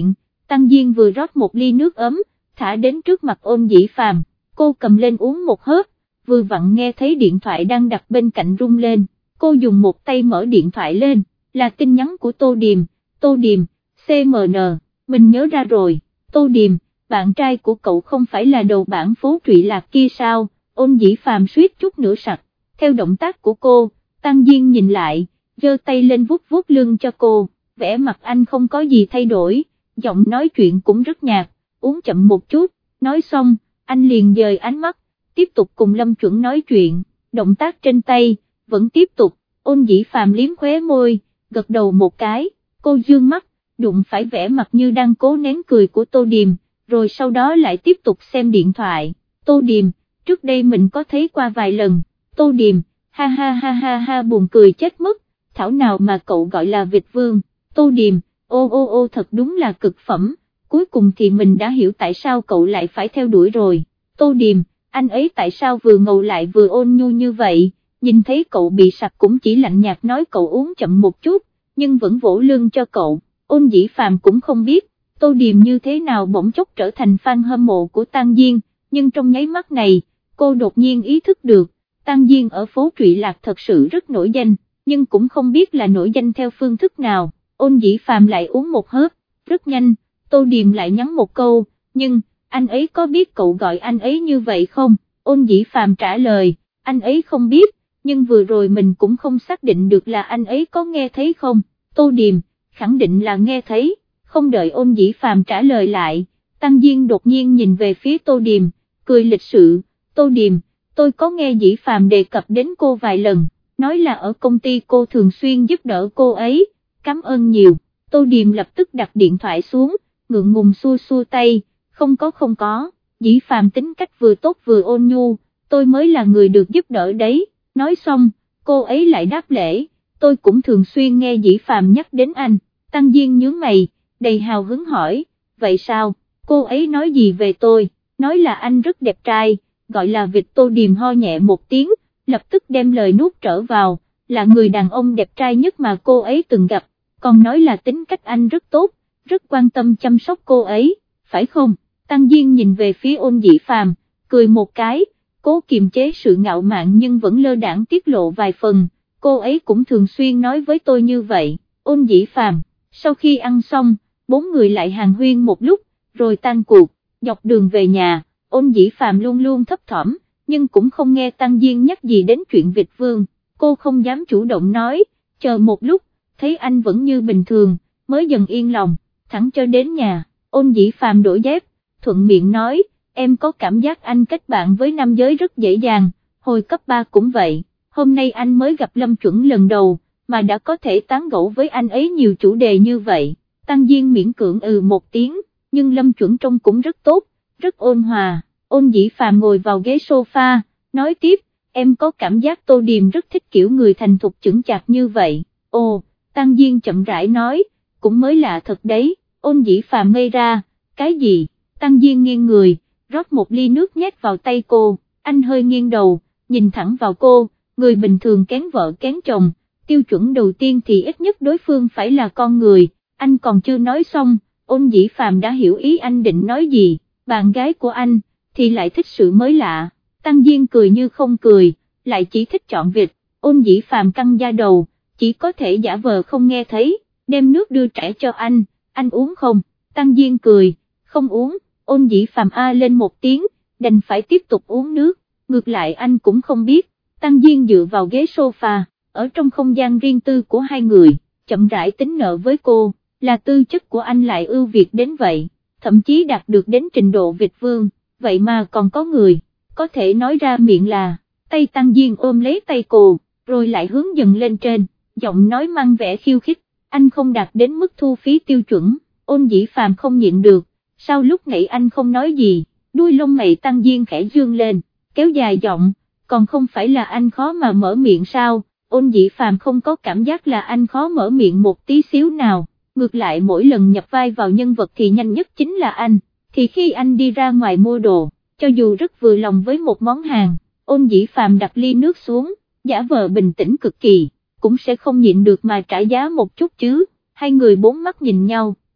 Tăng Diên vừa rót một ly nước ấm, thả đến trước mặt Ôn Dĩ Phàm, cô cầm lên uống một hớp, vừa vặn nghe thấy điện thoại đang đặt bên cạnh rung lên, cô dùng một tay mở điện thoại lên, là tin nhắn của Tô Điềm. Tô Điềm, xê em en, mình nhớ ra rồi, Tô Điềm, bạn trai của cậu không phải là đầu bảng phố Trụy Lạc kia sao? Ôn Dĩ Phàm suýt chút nữa sặc, theo động tác của cô, Tăng Diên nhìn lại, giơ tay lên vuốt vuốt lưng cho cô, vẻ mặt anh không có gì thay đổi, giọng nói chuyện cũng rất nhạt, uống chậm một chút, nói xong, anh liền dời ánh mắt, tiếp tục cùng Lâm Chuẩn nói chuyện, động tác trên tay, vẫn tiếp tục. Ôn Dĩ Phàm liếm khóe môi, gật đầu một cái, cô dương mắt, đụng phải vẻ mặt như đang cố nén cười của Tô Điềm, rồi sau đó lại tiếp tục xem điện thoại. Tô Điềm, trước đây mình có thấy qua vài lần. Tô Điềm, ha ha ha ha ha, buồn cười chết mất, thảo nào mà cậu gọi là Vịt Vương. Tô Điềm, ô ô ô, thật đúng là cực phẩm, cuối cùng thì mình đã hiểu tại sao cậu lại phải theo đuổi rồi. Tô Điềm, anh ấy tại sao vừa ngầu lại vừa ôn nhu như vậy, nhìn thấy cậu bị sặc cũng chỉ lạnh nhạt nói cậu uống chậm một chút, nhưng vẫn vỗ lưng cho cậu. Ôn Dĩ Phàm cũng không biết, Tô Điềm như thế nào bỗng chốc trở thành fan hâm mộ của Tăng Diên, nhưng trong nháy mắt này, cô đột nhiên ý thức được, Tăng Diên ở phố Trụy Lạc thật sự rất nổi danh, nhưng cũng không biết là nổi danh theo phương thức nào. Ôn Dĩ Phàm lại uống một hớp, rất nhanh, Tô Điềm lại nhắn một câu, nhưng, anh ấy có biết cậu gọi anh ấy như vậy không? Ôn Dĩ Phàm trả lời, anh ấy không biết, nhưng vừa rồi mình cũng không xác định được là anh ấy có nghe thấy không. Tô Điềm, khẳng định là nghe thấy. Không đợi Ôn Dĩ Phàm trả lời lại, Tăng Diên đột nhiên nhìn về phía Tô Điềm, cười lịch sự, Tô Điềm, tôi có nghe Dĩ Phàm đề cập đến cô vài lần, nói là ở công ty cô thường xuyên giúp đỡ cô ấy, cảm ơn nhiều. Tô Điềm lập tức đặt điện thoại xuống, ngượng ngùng xua xua tay, không có không có, Dĩ Phàm tính cách vừa tốt vừa ôn nhu, tôi mới là người được giúp đỡ đấy. Nói xong, cô ấy lại đáp lễ, tôi cũng thường xuyên nghe Dĩ Phàm nhắc đến anh. Tăng Diên nhướng mày, đầy hào hứng hỏi, vậy sao, cô ấy nói gì về tôi? Nói là anh rất đẹp trai, gọi là Vịt. Tô Điềm ho nhẹ một tiếng, lập tức đem lời nuốt trở vào, là người đàn ông đẹp trai nhất mà cô ấy từng gặp, còn nói là tính cách anh rất tốt, rất quan tâm chăm sóc cô ấy, phải không? Tăng Diên nhìn về phía Ôn Dĩ Phàm, cười một cái, cố kiềm chế sự ngạo mạn nhưng vẫn lơ đãng tiết lộ vài phần, cô ấy cũng thường xuyên nói với tôi như vậy. Ôn Dĩ Phàm, sau khi ăn xong, bốn người lại hàn huyên một lúc, rồi tan cuộc, dọc đường về nhà, Ôn Dĩ Phàm luôn luôn thấp thỏm, nhưng cũng không nghe Tăng Diên nhắc gì đến chuyện Vịt Vương, cô không dám chủ động nói, chờ một lúc, thấy anh vẫn như bình thường, mới dần yên lòng, thẳng cho đến nhà, Ôn Dĩ Phàm đổi dép, thuận miệng nói, em có cảm giác anh kết bạn với nam giới rất dễ dàng, hồi cấp ba cũng vậy, hôm nay anh mới gặp Lâm Chuẩn lần đầu, mà đã có thể tán gẫu với anh ấy nhiều chủ đề như vậy. Tăng Diên miễn cưỡng ừ một tiếng, nhưng Lâm Chuẩn trông cũng rất tốt, rất ôn hòa. Ôn Dĩ Phàm ngồi vào ghế sofa, nói tiếp, em có cảm giác Tô Điềm rất thích kiểu người thành thục chững chạc như vậy. Ồ, Tăng Diên chậm rãi nói, cũng mới lạ thật đấy. Ôn Dĩ Phàm ngây ra, cái gì? Tăng Diên nghiêng người, rót một ly nước nhét vào tay cô, anh hơi nghiêng đầu, nhìn thẳng vào cô, người bình thường kén vợ kén chồng, tiêu chuẩn đầu tiên thì ít nhất đối phương phải là con người. Anh còn chưa nói xong, Ôn Dĩ Phàm đã hiểu ý anh định nói gì, bạn gái của anh, thì lại thích sự mới lạ. Tăng Diên cười như không cười, lại chỉ thích chọn vịt. Ôn Dĩ Phàm căng da đầu, chỉ có thể giả vờ không nghe thấy, đem nước đưa trẻ cho anh, anh uống không? Tăng Diên cười, không uống. Ôn Dĩ Phàm a lên một tiếng, đành phải tiếp tục uống nước, ngược lại anh cũng không biết. Tăng Diên dựa vào ghế sofa, ở trong không gian riêng tư của hai người, chậm rãi tính nợ với cô, là tư chất của anh lại ưu việt đến vậy, thậm chí đạt được đến trình độ Vịt Vương, vậy mà còn có người, có thể nói ra miệng là, tay Tăng Diên ôm lấy tay cô, rồi lại hướng dần lên trên, giọng nói mang vẻ khiêu khích, anh không đạt đến mức thu phí tiêu chuẩn. Ôn Dĩ Phàm không nhịn được, sao lúc nãy anh không nói gì? Đuôi lông mày Tăng Diên khẽ dương lên, kéo dài giọng, còn không phải là anh khó mà mở miệng sao? Ôn Dĩ Phàm không có cảm giác là anh khó mở miệng một tí xíu nào, ngược lại mỗi lần nhập vai vào nhân vật thì nhanh nhất chính là anh, thì khi anh đi ra ngoài mua đồ, cho dù rất vừa lòng với một món hàng, Ôn Dĩ Phàm đặt ly nước xuống, giả vờ bình tĩnh cực kỳ, cũng sẽ không nhịn được mà trả giá một chút chứ. Hai người bốn mắt nhìn nhau,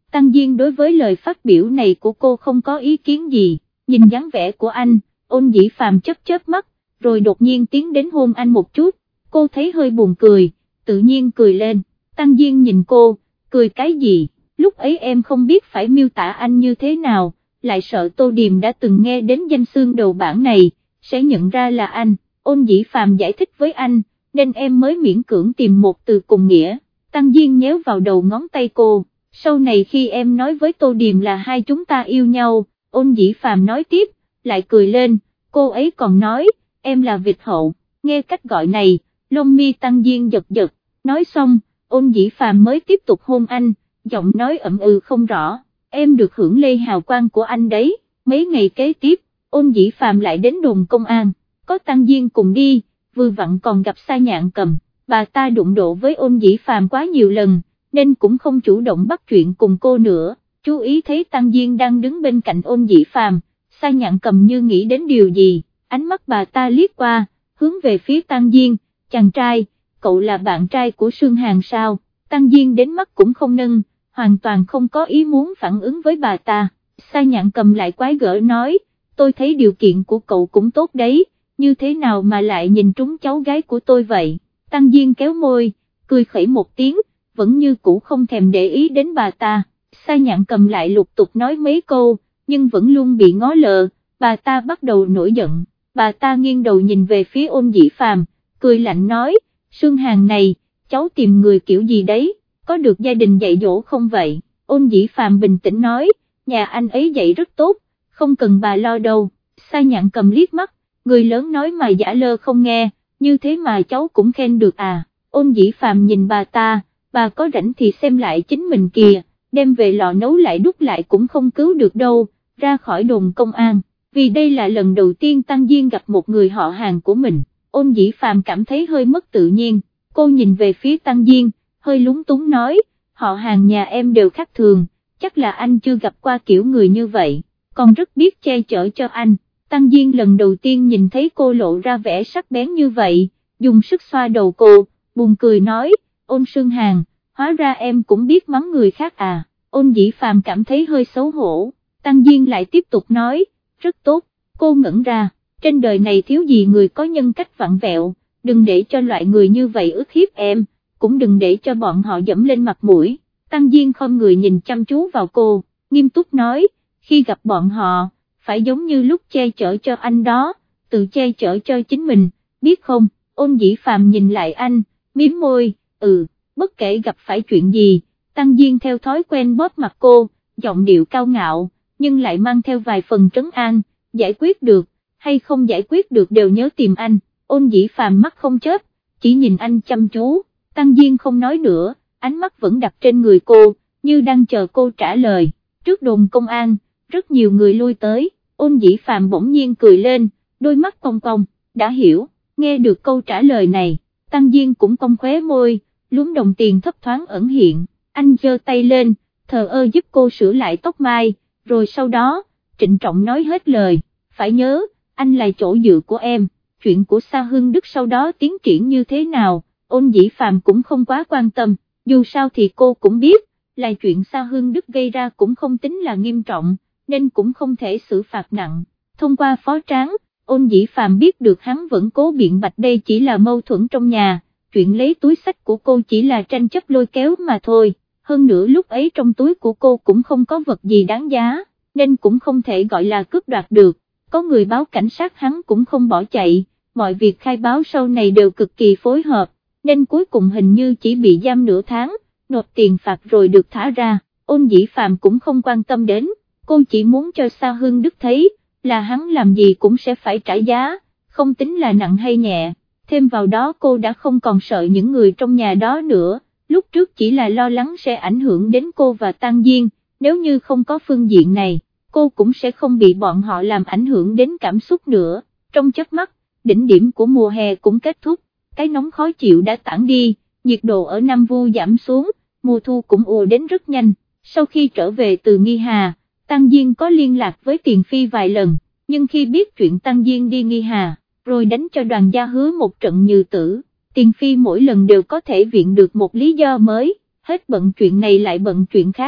Tăng Diên đối với lời phát biểu này của cô không có ý kiến gì, nhìn dáng vẻ của anh, Ôn Dĩ Phàm chớp chớp mắt, rồi đột nhiên tiến đến hôn anh một chút, cô thấy hơi buồn cười, tự nhiên cười lên. Tăng Diên nhìn cô, cười cái gì, lúc ấy em không biết phải miêu tả anh như thế nào, lại sợ Tô Điềm đã từng nghe đến danh xưng đầu bảng này, sẽ nhận ra là anh. Ôn Dĩ Phàm giải thích với anh, nên em mới miễn cưỡng tìm một từ cùng nghĩa. Tăng Diên nhéo vào đầu ngón tay cô, sau này khi em nói với Tô Điềm là hai chúng ta yêu nhau, Ôn Dĩ Phàm nói tiếp, lại cười lên, cô ấy còn nói, em là vịt hậu, nghe cách gọi này, lông mi Tăng Diên giật giật, nói xong, Ôn Dĩ Phàm mới tiếp tục hôn anh, giọng nói ậm ừ không rõ, em được hưởng lê hào quang của anh đấy. Mấy ngày kế tiếp, Ôn Dĩ Phàm lại đến đồn công an, có Tăng Diên cùng đi, vừa vặn còn gặp Sa Nhạn Cầm, bà ta đụng độ với Ôn Dĩ Phàm quá nhiều lần, nên cũng không chủ động bắt chuyện cùng cô nữa, chú ý thấy Tăng Diên đang đứng bên cạnh Ôn Dĩ Phàm, Sa Nhạn Cầm như nghĩ đến điều gì, ánh mắt bà ta liếc qua, hướng về phía Tăng Diên, chàng trai, cậu là bạn trai của Sương Hàn sao? Tăng Diên đến mắt cũng không nâng, hoàn toàn không có ý muốn phản ứng với bà ta. Sa Nhạn Cầm lại quái gở nói, tôi thấy điều kiện của cậu cũng tốt đấy, như thế nào mà lại nhìn trúng cháu gái của tôi vậy? Tăng Diên kéo môi, cười khẩy một tiếng, vẫn như cũ không thèm để ý đến bà ta. Sa Nhạn Cầm lại lục tục nói mấy câu, nhưng vẫn luôn bị ngó lờ, bà ta bắt đầu nổi giận, bà ta nghiêng đầu nhìn về phía Ôn Dĩ Phàm, cười lạnh nói, Sương Hàn này, cháu tìm người kiểu gì đấy, có được gia đình dạy dỗ không vậy? Ôn Dĩ Phàm bình tĩnh nói, nhà anh ấy dạy rất tốt, không cần bà lo đâu. Sa Nhạn Cầm liếc mắt, người lớn nói mà giả lơ không nghe, như thế mà cháu cũng khen được à? Ôn Dĩ Phàm nhìn bà ta, bà có rảnh thì xem lại chính mình kìa, đem về lò nấu lại đút lại cũng không cứu được đâu, ra khỏi đồn công an, vì đây là lần đầu tiên Tăng Diên gặp một người họ hàng của mình. Ôn Dĩ Phàm cảm thấy hơi mất tự nhiên, cô nhìn về phía Tăng Diên, hơi lúng túng nói, họ hàng nhà em đều khác thường, chắc là anh chưa gặp qua kiểu người như vậy, còn rất biết che chở cho anh. Tăng Diên lần đầu tiên nhìn thấy cô lộ ra vẻ sắc bén như vậy, dùng sức xoa đầu cô, buồn cười nói, Ôn Sương Hàn, hóa ra em cũng biết mắng người khác à? Ôn Dĩ Phàm cảm thấy hơi xấu hổ, Tăng Diên lại tiếp tục nói, rất tốt. Cô ngẩn ra, trên đời này thiếu gì người có nhân cách vặn vẹo, đừng để cho loại người như vậy ức hiếp em, cũng đừng để cho bọn họ dẫm lên mặt mũi. Tăng Diên không người nhìn chăm chú vào cô, nghiêm túc nói, khi gặp bọn họ, phải giống như lúc che chở cho anh đó, tự che chở cho chính mình, biết không? Ôn Dĩ Phàm nhìn lại anh, mím môi, ừ, bất kể gặp phải chuyện gì, Tăng Diên theo thói quen bóp mặt cô, giọng điệu cao ngạo, nhưng lại mang theo vài phần trấn an, giải quyết được, hay không giải quyết được đều nhớ tìm anh. Ôn Dĩ Phàm mắt không chớp, chỉ nhìn anh chăm chú, Tăng Diên không nói nữa, ánh mắt vẫn đặt trên người cô, như đang chờ cô trả lời. Trước đồn công an, rất nhiều người lui tới, Ôn Dĩ Phàm bỗng nhiên cười lên, đôi mắt cong cong, đã hiểu, nghe được câu trả lời này, Tăng Diên cũng cong khóe môi, lúm đồng tiền thấp thoáng ẩn hiện, anh giơ tay lên, thờ ơ giúp cô sửa lại tóc mai, rồi sau đó, trịnh trọng nói hết lời, phải nhớ, anh là chỗ dựa của em, chuyện của Sa Hưng Đức sau đó tiến triển như thế nào, Ôn Dĩ Phàm cũng không quá quan tâm, dù sao thì cô cũng biết, là chuyện Sa Hưng Đức gây ra cũng không tính là nghiêm trọng, nên cũng không thể xử phạt nặng. Thông qua phó tráng, Ôn Dĩ Phàm biết được hắn vẫn cố biện bạch đây chỉ là mâu thuẫn trong nhà, chuyện lấy túi xách của cô chỉ là tranh chấp lôi kéo mà thôi, hơn nữa lúc ấy trong túi của cô cũng không có vật gì đáng giá, nên cũng không thể gọi là cướp đoạt được, có người báo cảnh sát hắn cũng không bỏ chạy, mọi việc khai báo sau này đều cực kỳ phối hợp, nên cuối cùng hình như chỉ bị giam nửa tháng, nộp tiền phạt rồi được thả ra. Ôn Dĩ Phàm cũng không quan tâm đến, cô chỉ muốn cho Sa Hưng Đức thấy, là hắn làm gì cũng sẽ phải trả giá, không tính là nặng hay nhẹ, thêm vào đó cô đã không còn sợ những người trong nhà đó nữa, lúc trước chỉ là lo lắng sẽ ảnh hưởng đến cô và Tăng Diên, nếu như không có phương diện này, cô cũng sẽ không bị bọn họ làm ảnh hưởng đến cảm xúc nữa. Trong chớp mắt, đỉnh điểm của mùa hè cũng kết thúc, cái nóng khó chịu đã tản đi, nhiệt độ ở Nam Vu giảm xuống, mùa thu cũng ùa đến rất nhanh. Sau khi trở về từ Nghi Hà, Tăng Diên có liên lạc với Tiền Phi vài lần, nhưng khi biết chuyện Tăng Diên đi Nghi Hà, rồi đánh cho Đoàn Gia Hứa một trận như tử, Tiền Phi mỗi lần đều có thể viện được một lý do mới, hết bận chuyện này lại bận chuyện khác,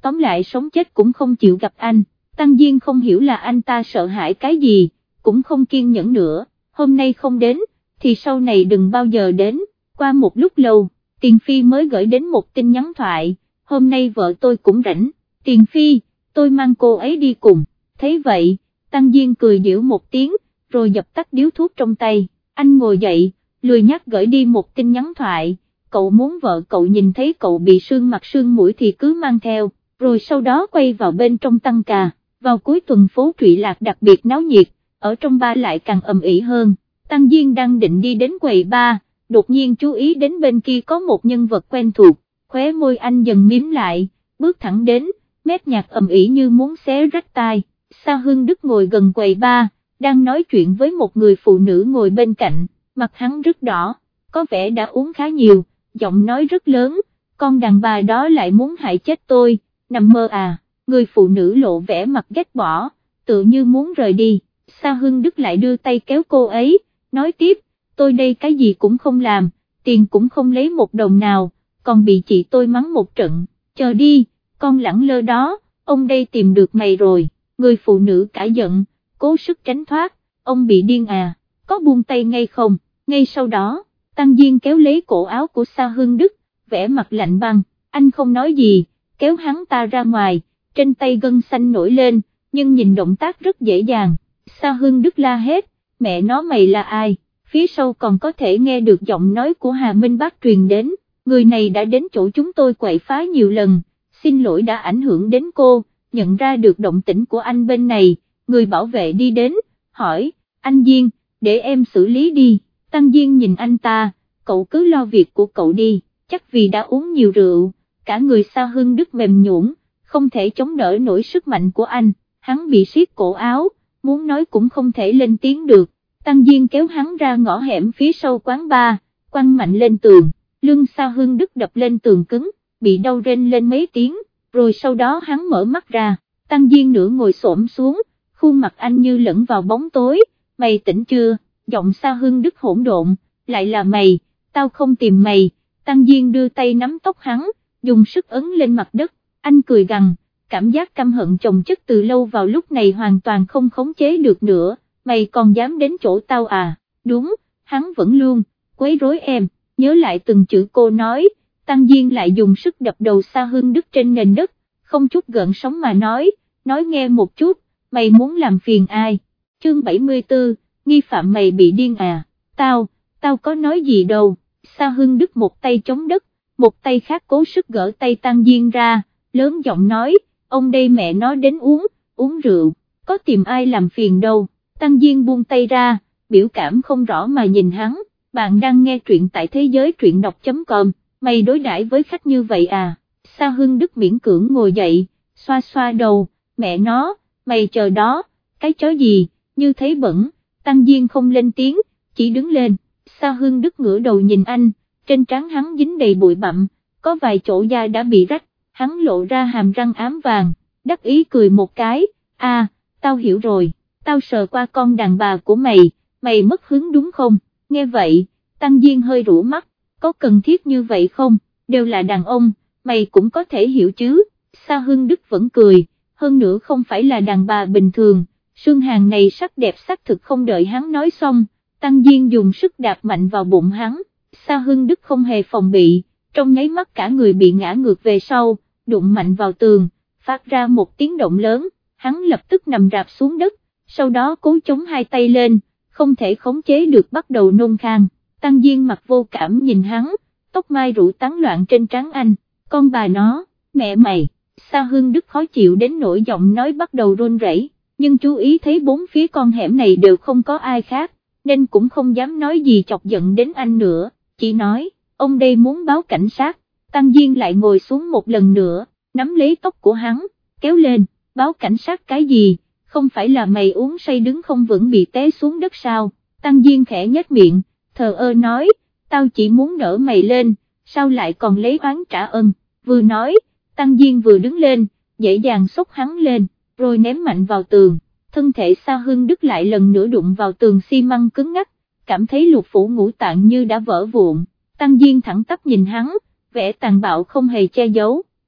tóm lại sống chết cũng không chịu gặp anh. Tăng Diên không hiểu là anh ta sợ hãi cái gì, cũng không kiên nhẫn nữa, hôm nay không đến, thì sau này đừng bao giờ đến. Qua một lúc lâu, Tiền Phi mới gửi đến một tin nhắn thoại, hôm nay vợ tôi cũng rảnh, Tiền Phi, tôi mang cô ấy đi cùng. Thấy vậy, Tăng Diên cười giễu một tiếng, rồi dập tắt điếu thuốc trong tay, anh ngồi dậy, lười nhác gửi đi một tin nhắn thoại, cậu muốn vợ cậu nhìn thấy cậu bị sưng mặt sưng mũi thì cứ mang theo, rồi sau đó quay vào bên trong tăng ca. Vào cuối tuần phố Trụy Lạc đặc biệt náo nhiệt, ở trong bar lại càng ầm ĩ hơn. Tăng Diên đang định đi đến quầy bar, đột nhiên chú ý đến bên kia có một nhân vật quen thuộc, khóe môi anh dần mím lại, bước thẳng đến, mét nhạc ầm ĩ như muốn xé rách tai. Sa Hưng Đức ngồi gần quầy bar, đang nói chuyện với một người phụ nữ ngồi bên cạnh, mặt hắn rất đỏ, có vẻ đã uống khá nhiều, giọng nói rất lớn, con đàn bà đó lại muốn hại chết tôi, nằm mơ à. Người phụ nữ lộ vẻ mặt ghét bỏ, tự như muốn rời đi. Sa Hưng Đức lại đưa tay kéo cô ấy, nói tiếp, tôi đây cái gì cũng không làm, tiền cũng không lấy một đồng nào, còn bị chị tôi mắng một trận, chờ đi, con lẳng lơ đó, ông đây tìm được mày rồi. Người phụ nữ cả giận, cố sức tránh thoát, ông bị điên à, có buông tay ngay không? Ngay sau đó, Tăng Diên kéo lấy cổ áo của Sa Hưng Đức, vẻ mặt lạnh băng, anh không nói gì, kéo hắn ta ra ngoài, trên tay gân xanh nổi lên, nhưng nhìn động tác rất dễ dàng. Sa Hưng Đức la hét, mẹ nó mày là ai? Phía sau còn có thể nghe được giọng nói của Hà Minh Bác truyền đến, người này đã đến chỗ chúng tôi quậy phá nhiều lần, xin lỗi đã ảnh hưởng đến cô. Nhận ra được động tĩnh của anh bên này, người bảo vệ đi đến, hỏi, anh Diên, để em xử lý đi. Tăng Diên nhìn anh ta, cậu cứ lo việc của cậu đi, chắc vì đã uống nhiều rượu, cả người Sa Hưng Đức mềm nhũn, không thể chống đỡ nổi sức mạnh của anh, hắn bị siết cổ áo, muốn nói cũng không thể lên tiếng được. Tăng Diên kéo hắn ra ngõ hẻm phía sau quán bar, quăng mạnh lên tường, lưng Sa Hưng Đức đập lên tường cứng, bị đau rên lên mấy tiếng. Rồi sau đó hắn mở mắt ra, Tăng Diên nửa ngồi xổm xuống, khuôn mặt anh như lẫn vào bóng tối, mày tỉnh chưa? Giọng Sa Hưng Đức hỗn độn, lại là mày, tao không tìm mày. Tăng Diên đưa tay nắm tóc hắn, dùng sức ấn lên mặt đất, anh cười gằn, cảm giác căm hận chồng chất từ lâu vào lúc này hoàn toàn không khống chế được nữa, mày còn dám đến chỗ tao à? Đúng, hắn vẫn luôn quấy rối em. Nhớ lại từng chữ cô nói, Tăng Diên lại dùng sức đập đầu Sa Hưng Đức trên nền đất, không chút gợn sóng mà nói, nói nghe một chút, mày muốn làm phiền ai? Chương bảy mươi tư, nghi phạm mày bị điên à? Tao, tao có nói gì đâu. Sa Hưng Đức một tay chống đất, một tay khác cố sức gỡ tay Tăng Diên ra, lớn giọng nói, ông đây mẹ nó đến uống, uống rượu, có tìm ai làm phiền đâu. Tăng Diên buông tay ra, biểu cảm không rõ mà nhìn hắn, bạn đang nghe truyện tại thế giới truyện đọc.com. Mày đối đãi với khách như vậy à? Sa Hưng Đức miễn cưỡng ngồi dậy, xoa xoa đầu, mẹ nó, mày chờ đó, cái chó gì, như thấy bẩn. Tăng Diên không lên tiếng, chỉ đứng lên. Sa Hưng Đức ngửa đầu nhìn anh, trên trán hắn dính đầy bụi bặm, có vài chỗ da đã bị rách, hắn lộ ra hàm răng ám vàng, đắc ý cười một cái, à, tao hiểu rồi, tao sờ qua con đàn bà của mày, mày mất hứng đúng không? Nghe vậy, Tăng Diên hơi rũ mắt, có cần thiết như vậy không, đều là đàn ông, mày cũng có thể hiểu chứ. Sa Hưng Đức vẫn cười, hơn nữa không phải là đàn bà bình thường, xương hàn này sắc đẹp xác thực. Không đợi hắn nói xong, Tăng Diên dùng sức đạp mạnh vào bụng hắn, Sa Hưng Đức không hề phòng bị, trong nháy mắt cả người bị ngã ngược về sau, đụng mạnh vào tường, phát ra một tiếng động lớn, hắn lập tức nằm rạp xuống đất, sau đó cố chống hai tay lên, không thể khống chế được bắt đầu nôn khan. Tăng Diên mặt vô cảm nhìn hắn, tóc mai rủ tán loạn trên trán anh, con bà nó, mẹ mày. Sa Hưng Đức khó chịu đến nỗi giọng nói bắt đầu run rẩy, nhưng chú ý thấy bốn phía con hẻm này đều không có ai khác, nên cũng không dám nói gì chọc giận đến anh nữa, chỉ nói, ông đây muốn báo cảnh sát. Tăng Diên lại ngồi xuống một lần nữa, nắm lấy tóc của hắn, kéo lên, báo cảnh sát cái gì, không phải là mày uống say đứng không vững bị té xuống đất sao? Tăng Diên khẽ nhếch miệng, thờ ơ nói, tao chỉ muốn đỡ mày lên, sao lại còn lấy oán trả ơn? Vừa nói, Tăng Diên vừa đứng lên, dễ dàng xốc hắn lên, rồi ném mạnh vào tường, thân thể Sa Hưng Đức lại lần nữa đụng vào tường xi măng cứng ngắc, cảm thấy lục phủ ngũ tạng như đã vỡ vụn. Tăng Diên thẳng tắp nhìn hắn, vẻ tàn bạo không hề che giấu,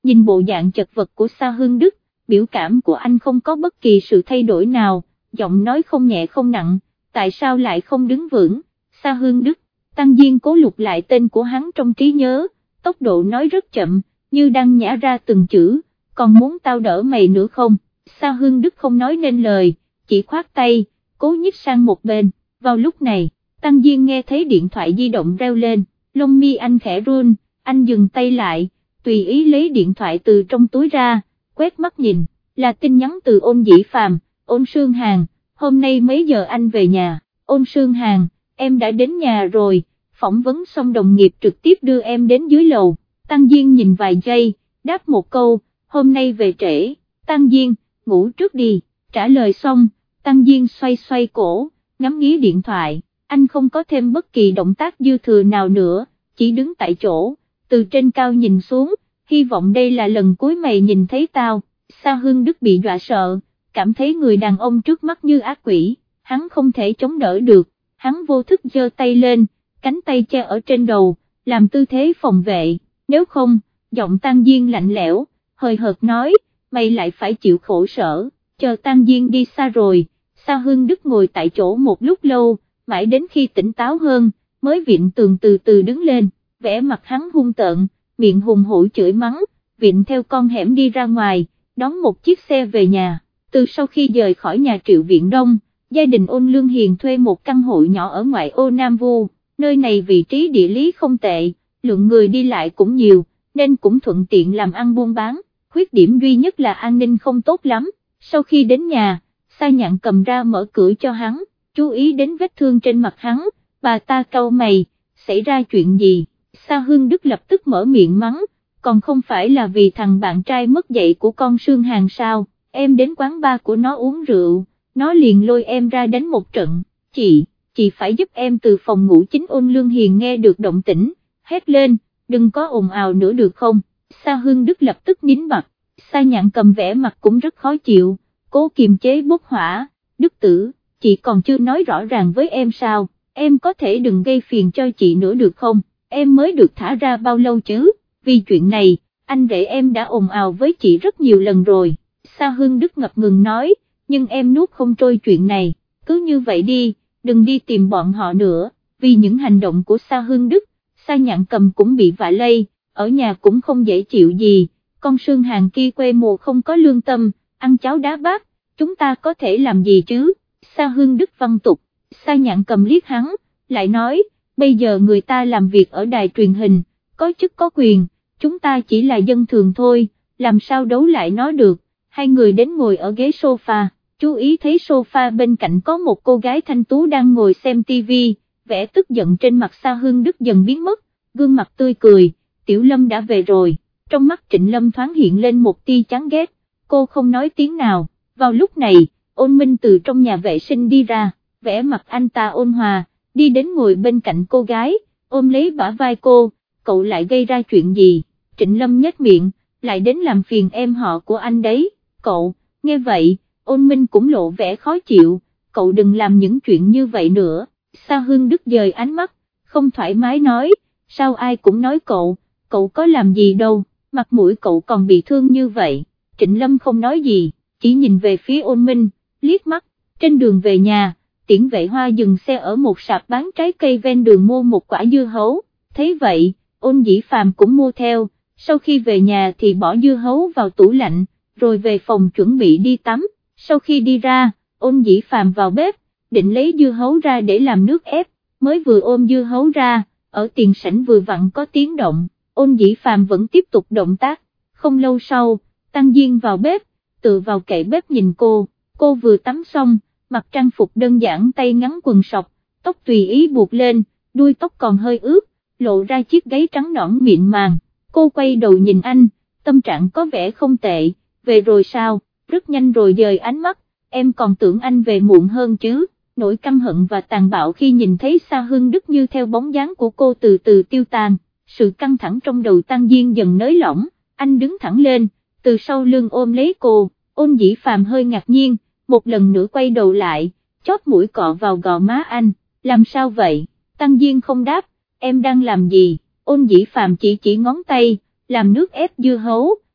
nhìn bộ dạng chật vật của Sa Hương Đức, biểu cảm của anh không có bất kỳ sự thay đổi nào, giọng nói không nhẹ không nặng, tại sao lại không đứng vững, Sa Hương Đức. Tăng Diên cố lục lại tên của hắn trong trí nhớ, tốc độ nói rất chậm, như đang nhả ra từng chữ, còn muốn tao đỡ mày nữa không? Sa Hương Đức không nói nên lời, chỉ khoát tay, cố nhích sang một bên. Vào lúc này, Tăng Diên nghe thấy điện thoại di động reo lên, lông mi anh khẽ run, anh dừng tay lại, tùy ý lấy điện thoại từ trong túi ra, quét mắt nhìn, là tin nhắn từ Ôn Dĩ Phàm. Ôn Sương Hàn, hôm nay mấy giờ anh về nhà? Ôn Sương Hàn, em đã đến nhà rồi, phỏng vấn xong đồng nghiệp trực tiếp đưa em đến dưới lầu. Tăng Diên nhìn vài giây, đáp một câu, hôm nay về trễ. Tăng Diên, ngủ trước đi, trả lời xong, Tăng Diên xoay xoay cổ, ngắm nghía điện thoại, anh không có thêm bất kỳ động tác dư thừa nào nữa, chỉ đứng tại chỗ, từ trên cao nhìn xuống, hy vọng đây là lần cuối mày nhìn thấy tao. Sa Hương Đức bị dọa sợ, cảm thấy người đàn ông trước mắt như ác quỷ, hắn không thể chống đỡ được, hắn vô thức giơ tay lên, cánh tay che ở trên đầu, làm tư thế phòng vệ, nếu không, giọng Tăng Diên lạnh lẽo, hời hợt nói, mày lại phải chịu khổ sở. Chờ Tăng Diên đi xa rồi, Sa Hương Đức ngồi tại chỗ một lúc lâu, mãi đến khi tỉnh táo hơn, mới viện tường từ từ đứng lên, vẻ mặt hắn hung tợn, miệng hùng hổ chửi mắng, viện theo con hẻm đi ra ngoài, đón một chiếc xe về nhà. Từ sau khi rời khỏi nhà Triệu Viện Đông, gia đình Ôn Lương Hiền thuê một căn hộ nhỏ ở ngoại ô Nam Vu, nơi này vị trí địa lý không tệ, lượng người đi lại cũng nhiều, nên cũng thuận tiện làm ăn buôn bán, khuyết điểm duy nhất là an ninh không tốt lắm. Sau khi đến nhà, Sa Nhạn cầm ra mở cửa cho hắn, chú ý đến vết thương trên mặt hắn, bà ta cau mày, xảy ra chuyện gì? Sa Hương Đức lập tức mở miệng mắng, còn không phải là vì thằng bạn trai mất dạy của con Sương Hàn sao, em đến quán bar của nó uống rượu, nó liền lôi em ra đánh một trận, chị, chị phải giúp em từ phòng ngủ chính. Ôn Lương Hiền nghe được động tĩnh, hét lên, đừng có ồn ào nữa được không? Sa Hương Đức lập tức nín bặt, Sa Nhạn cầm vẻ mặt cũng rất khó chịu, cố kiềm chế bốc hỏa, Đức tử, chị còn chưa nói rõ ràng với em sao, em có thể đừng gây phiền cho chị nữa được không, em mới được thả ra bao lâu chứ, vì chuyện này, anh rể em đã ồn ào với chị rất nhiều lần rồi. Sa Hương Đức ngập ngừng nói, nhưng em nuốt không trôi chuyện này, cứ như vậy đi, đừng đi tìm bọn họ nữa. Vì những hành động của Sa Hương Đức, Sa Nhạn cầm cũng bị vạ lây, ở nhà cũng không dễ chịu gì, con Sương Hàn kia quê mùa không có lương tâm, ăn cháo đá bát, chúng ta có thể làm gì chứ? Sa Hương Đức văn tục, Sa Nhạn cầm liếc hắn, lại nói, bây giờ người ta làm việc ở đài truyền hình, có chức có quyền, chúng ta chỉ là dân thường thôi, làm sao đấu lại nó được. Hai người đến ngồi ở ghế sofa, chú ý thấy sofa bên cạnh có một cô gái thanh tú đang ngồi xem tivi, vẻ tức giận trên mặt Sa Hương Đức dần biến mất, gương mặt tươi cười, Tiểu Lâm đã về rồi, trong mắt Trịnh Lâm thoáng hiện lên một tia chán ghét, cô không nói tiếng nào. Vào lúc này, Ôn Minh từ trong nhà vệ sinh đi ra, vẻ mặt anh ta ôn hòa, đi đến ngồi bên cạnh cô gái, ôm lấy bả vai cô, cậu lại gây ra chuyện gì? Trịnh Lâm nhếch miệng, lại đến làm phiền em họ của anh đấy. Cậu, nghe vậy, Ôn Minh cũng lộ vẻ khó chịu, cậu đừng làm những chuyện như vậy nữa. Sa Hương Đức dời ánh mắt, không thoải mái nói, sao ai cũng nói cậu, cậu có làm gì đâu, mặt mũi cậu còn bị thương như vậy. Trịnh Lâm không nói gì, chỉ nhìn về phía Ôn Minh, liếc mắt. Trên đường về nhà, Tiễn Vệ Hoa dừng xe ở một sạp bán trái cây ven đường mua một quả dưa hấu, thấy vậy, Ôn Dĩ Phàm cũng mua theo, sau khi về nhà thì bỏ dưa hấu vào tủ lạnh, rồi về phòng chuẩn bị đi tắm. Sau khi đi ra, Ôn Dĩ Phàm vào bếp, định lấy dưa hấu ra để làm nước ép, mới vừa ôm dưa hấu ra, ở tiền sảnh vừa vặn có tiếng động, Ôn Dĩ Phàm vẫn tiếp tục động tác. Không lâu sau, Tăng Diên vào bếp, tự vào kệ bếp nhìn cô, cô vừa tắm xong, mặc trang phục đơn giản, tay ngắn quần sọc, tóc tùy ý buộc lên, đuôi tóc còn hơi ướt, lộ ra chiếc gáy trắng nõn mịn màng. Cô quay đầu nhìn anh, tâm trạng có vẻ không tệ, về rồi sao? Rất nhanh rồi dời ánh mắt, em còn tưởng anh về muộn hơn chứ. Nỗi căm hận và tàn bạo khi nhìn thấy Sa Hương Đức như theo bóng dáng của cô từ từ tiêu tan, sự căng thẳng trong đầu Tăng Diên dần nới lỏng, anh đứng thẳng lên, từ sau lưng ôm lấy cô. Ôn Dĩ Phàm hơi ngạc nhiên, một lần nữa quay đầu lại, chóp mũi cọ vào gò má anh, làm sao vậy? Tăng Diên không đáp, em đang làm gì? Ôn Dĩ Phàm chỉ chỉ ngón tay, làm nước ép dưa hấu,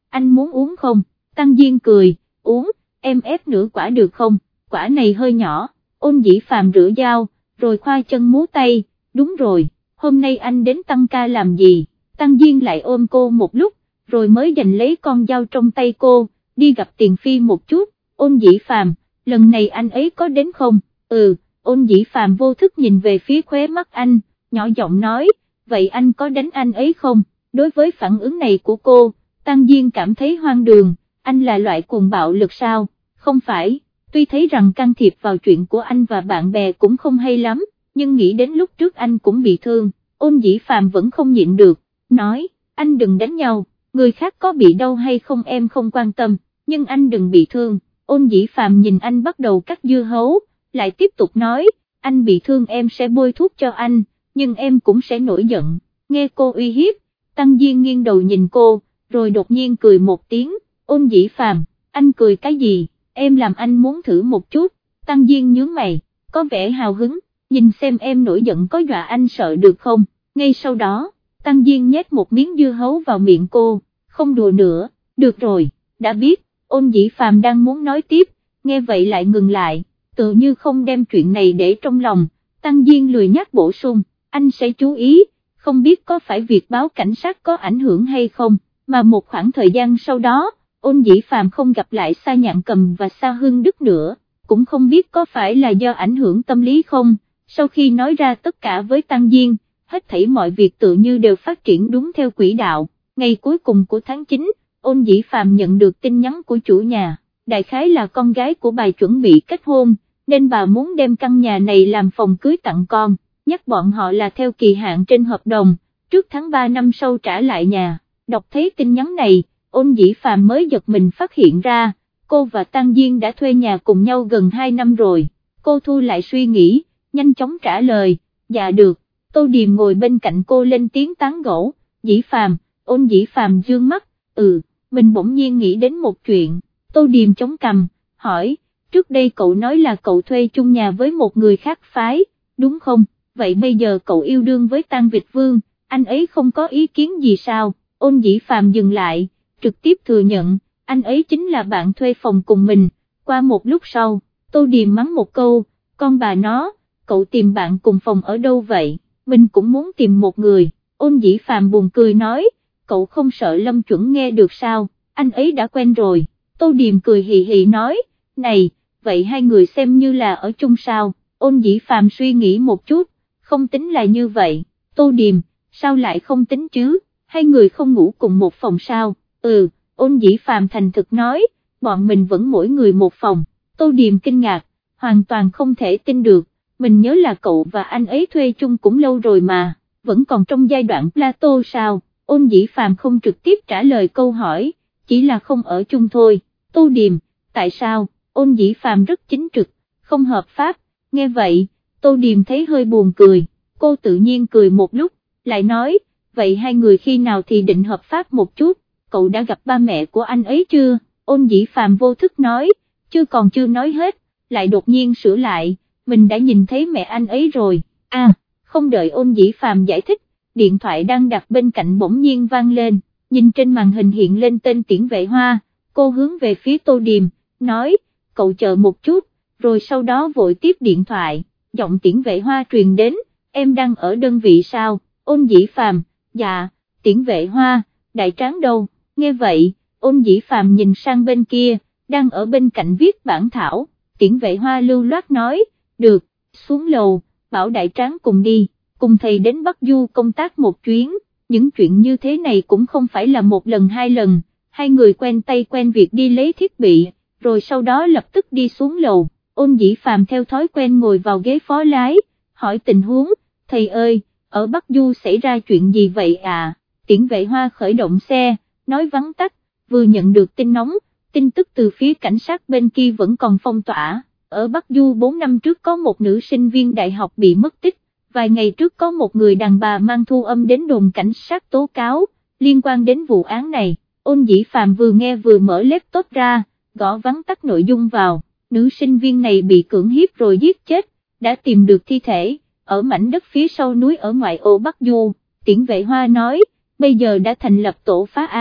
anh muốn uống không? Tăng Diên cười, uống, em ép nửa quả được không? Quả này hơi nhỏ. Ôn Dĩ Phàm rửa dao, rồi khoa chân múa tay, đúng rồi, hôm nay anh đến tăng ca làm gì? Tăng Diên lại ôm cô một lúc, rồi mới giành lấy con dao trong tay cô, đi gặp Tiền Phi một chút. Ôn Dĩ Phàm, lần này anh ấy có đến không? Ừ, Ôn Dĩ Phàm vô thức nhìn về phía khóe mắt anh, nhỏ giọng nói, vậy anh có đánh anh ấy không? Đối với phản ứng này của cô, Tăng Diên cảm thấy hoang đường, anh là loại cuồng bạo lực sao? Không phải, tuy thấy rằng can thiệp vào chuyện của anh và bạn bè cũng không hay lắm, nhưng nghĩ đến lúc trước anh cũng bị thương, Ôn Dĩ Phàm vẫn không nhịn được, nói, anh đừng đánh nhau, người khác có bị đau hay không em không quan tâm, nhưng anh đừng bị thương. Ôn Dĩ Phàm nhìn anh bắt đầu cắt dưa hấu, lại tiếp tục nói, anh bị thương em sẽ bôi thuốc cho anh, nhưng em cũng sẽ nổi giận. Nghe cô uy hiếp, Tăng Diên nghiêng đầu nhìn cô, rồi đột nhiên cười một tiếng. Ôn Dĩ Phàm, anh cười cái gì, em làm anh muốn thử một chút. Tăng Diên nhướng mày, có vẻ hào hứng, nhìn xem em nổi giận có dọa anh sợ được không. Ngay sau đó, Tăng Diên nhét một miếng dưa hấu vào miệng cô, không đùa nữa, được rồi, đã biết. Ôn Dĩ Phàm đang muốn nói tiếp, nghe vậy lại ngừng lại, tự như không đem chuyện này để trong lòng. Tăng Diên lười nhắc bổ sung, anh sẽ chú ý, không biết có phải việc báo cảnh sát có ảnh hưởng hay không, mà một khoảng thời gian sau đó, Ôn Dĩ Phàm không gặp lại Sa Nhạn Cầm và Sa Hương Đức nữa, cũng không biết có phải là do ảnh hưởng tâm lý không. Sau khi nói ra tất cả với Tăng Diên, hết thảy mọi việc tự như đều phát triển đúng theo quỹ đạo. Ngày cuối cùng của tháng chín, Ôn Dĩ Phàm nhận được tin nhắn của chủ nhà, đại khái là con gái của bà chuẩn bị kết hôn, nên bà muốn đem căn nhà này làm phòng cưới tặng con, nhắc bọn họ là theo kỳ hạn trên hợp đồng, trước tháng ba năm sau trả lại nhà. Đọc thấy tin nhắn này, Ôn Dĩ Phàm mới giật mình phát hiện ra, cô và Tăng Diên đã thuê nhà cùng nhau gần hai năm rồi. Cô thu lại suy nghĩ, nhanh chóng trả lời, dạ được. Tô Điềm ngồi bên cạnh cô lên tiếng tán gẫu, Dĩ Phàm. Ôn Dĩ Phàm dương mắt, ừ, mình bỗng nhiên nghĩ đến một chuyện. Tô Điềm chống cằm, hỏi, trước đây cậu nói là cậu thuê chung nhà với một người khác phái, đúng không? Vậy bây giờ cậu yêu đương với Tang Việt Vương, anh ấy không có ý kiến gì sao? Ôn Dĩ Phàm dừng lại, trực tiếp thừa nhận, anh ấy chính là bạn thuê phòng cùng mình. Qua một lúc sau, Tô Điềm mắng một câu, con bà nó, cậu tìm bạn cùng phòng ở đâu vậy? Mình cũng muốn tìm một người. Ôn Dĩ Phàm buồn cười nói, cậu không sợ Lâm Chuẩn nghe được sao, anh ấy đã quen rồi. Tô Điềm cười hì hì nói, này, vậy hai người xem như là ở chung sao? Ôn Dĩ Phàm suy nghĩ một chút, không tính là như vậy. Tô Điềm, sao lại không tính chứ, hai người không ngủ cùng một phòng sao? Ừ, Ôn Dĩ Phàm thành thực nói, bọn mình vẫn mỗi người một phòng. Tô Điềm kinh ngạc, hoàn toàn không thể tin được, mình nhớ là cậu và anh ấy thuê chung cũng lâu rồi mà, vẫn còn trong giai đoạn Plato sao? Ôn Dĩ Phàm không trực tiếp trả lời câu hỏi, chỉ là không ở chung thôi. Tô Điềm, tại sao? Ôn Dĩ Phàm rất chính trực, không hợp pháp. Nghe vậy, Tô Điềm thấy hơi buồn cười, cô tự nhiên cười một lúc, lại nói, vậy hai người khi nào thì định hợp pháp một chút, cậu đã gặp ba mẹ của anh ấy chưa? Ôn Dĩ Phàm vô thức nói, chưa còn chưa nói hết, lại đột nhiên sửa lại, mình đã nhìn thấy mẹ anh ấy rồi. À, không đợi Ôn Dĩ Phàm giải thích, điện thoại đang đặt bên cạnh bỗng nhiên vang lên, nhìn trên màn hình hiện lên tên Tiễn Vệ Hoa, cô hướng về phía Tô Điềm, nói, cậu chờ một chút, rồi sau đó vội tiếp điện thoại, giọng Tiễn Vệ Hoa truyền đến, em đang ở đơn vị sao? Ôn Dĩ Phàm, dạ. Tiễn Vệ Hoa, đại tráng đâu? Nghe vậy, Ôn Dĩ Phàm nhìn sang bên kia, đang ở bên cạnh viết bản thảo. Tiễn Vệ Hoa lưu loát nói, được, xuống lầu, bảo đại tráng cùng đi, cùng thầy đến Bắc Du công tác một chuyến. Những chuyện như thế này cũng không phải là một lần hai lần, hai người quen tay quen việc đi lấy thiết bị, rồi sau đó lập tức đi xuống lầu. Ôn Dĩ Phàm theo thói quen ngồi vào ghế phó lái, hỏi tình huống, thầy ơi, ở Bắc Du xảy ra chuyện gì vậy à? Tiễn Vệ Hoa khởi động xe, nói vắn tắt, vừa nhận được tin nóng, tin tức từ phía cảnh sát bên kia vẫn còn phong tỏa. Ở Bắc Du bốn năm trước có một nữ sinh viên đại học bị mất tích, vài ngày trước có một người đàn bà mang thu âm đến đồn cảnh sát tố cáo, liên quan đến vụ án này. Ôn Dĩ Phàm vừa nghe vừa mở laptop ra, gõ vắn tắt nội dung vào, nữ sinh viên này bị cưỡng hiếp rồi giết chết, đã tìm được thi thể, ở mảnh đất phía sau núi ở ngoại ô Bắc Du. Tiễn Vệ Hoa nói, bây giờ đã thành lập tổ phá án,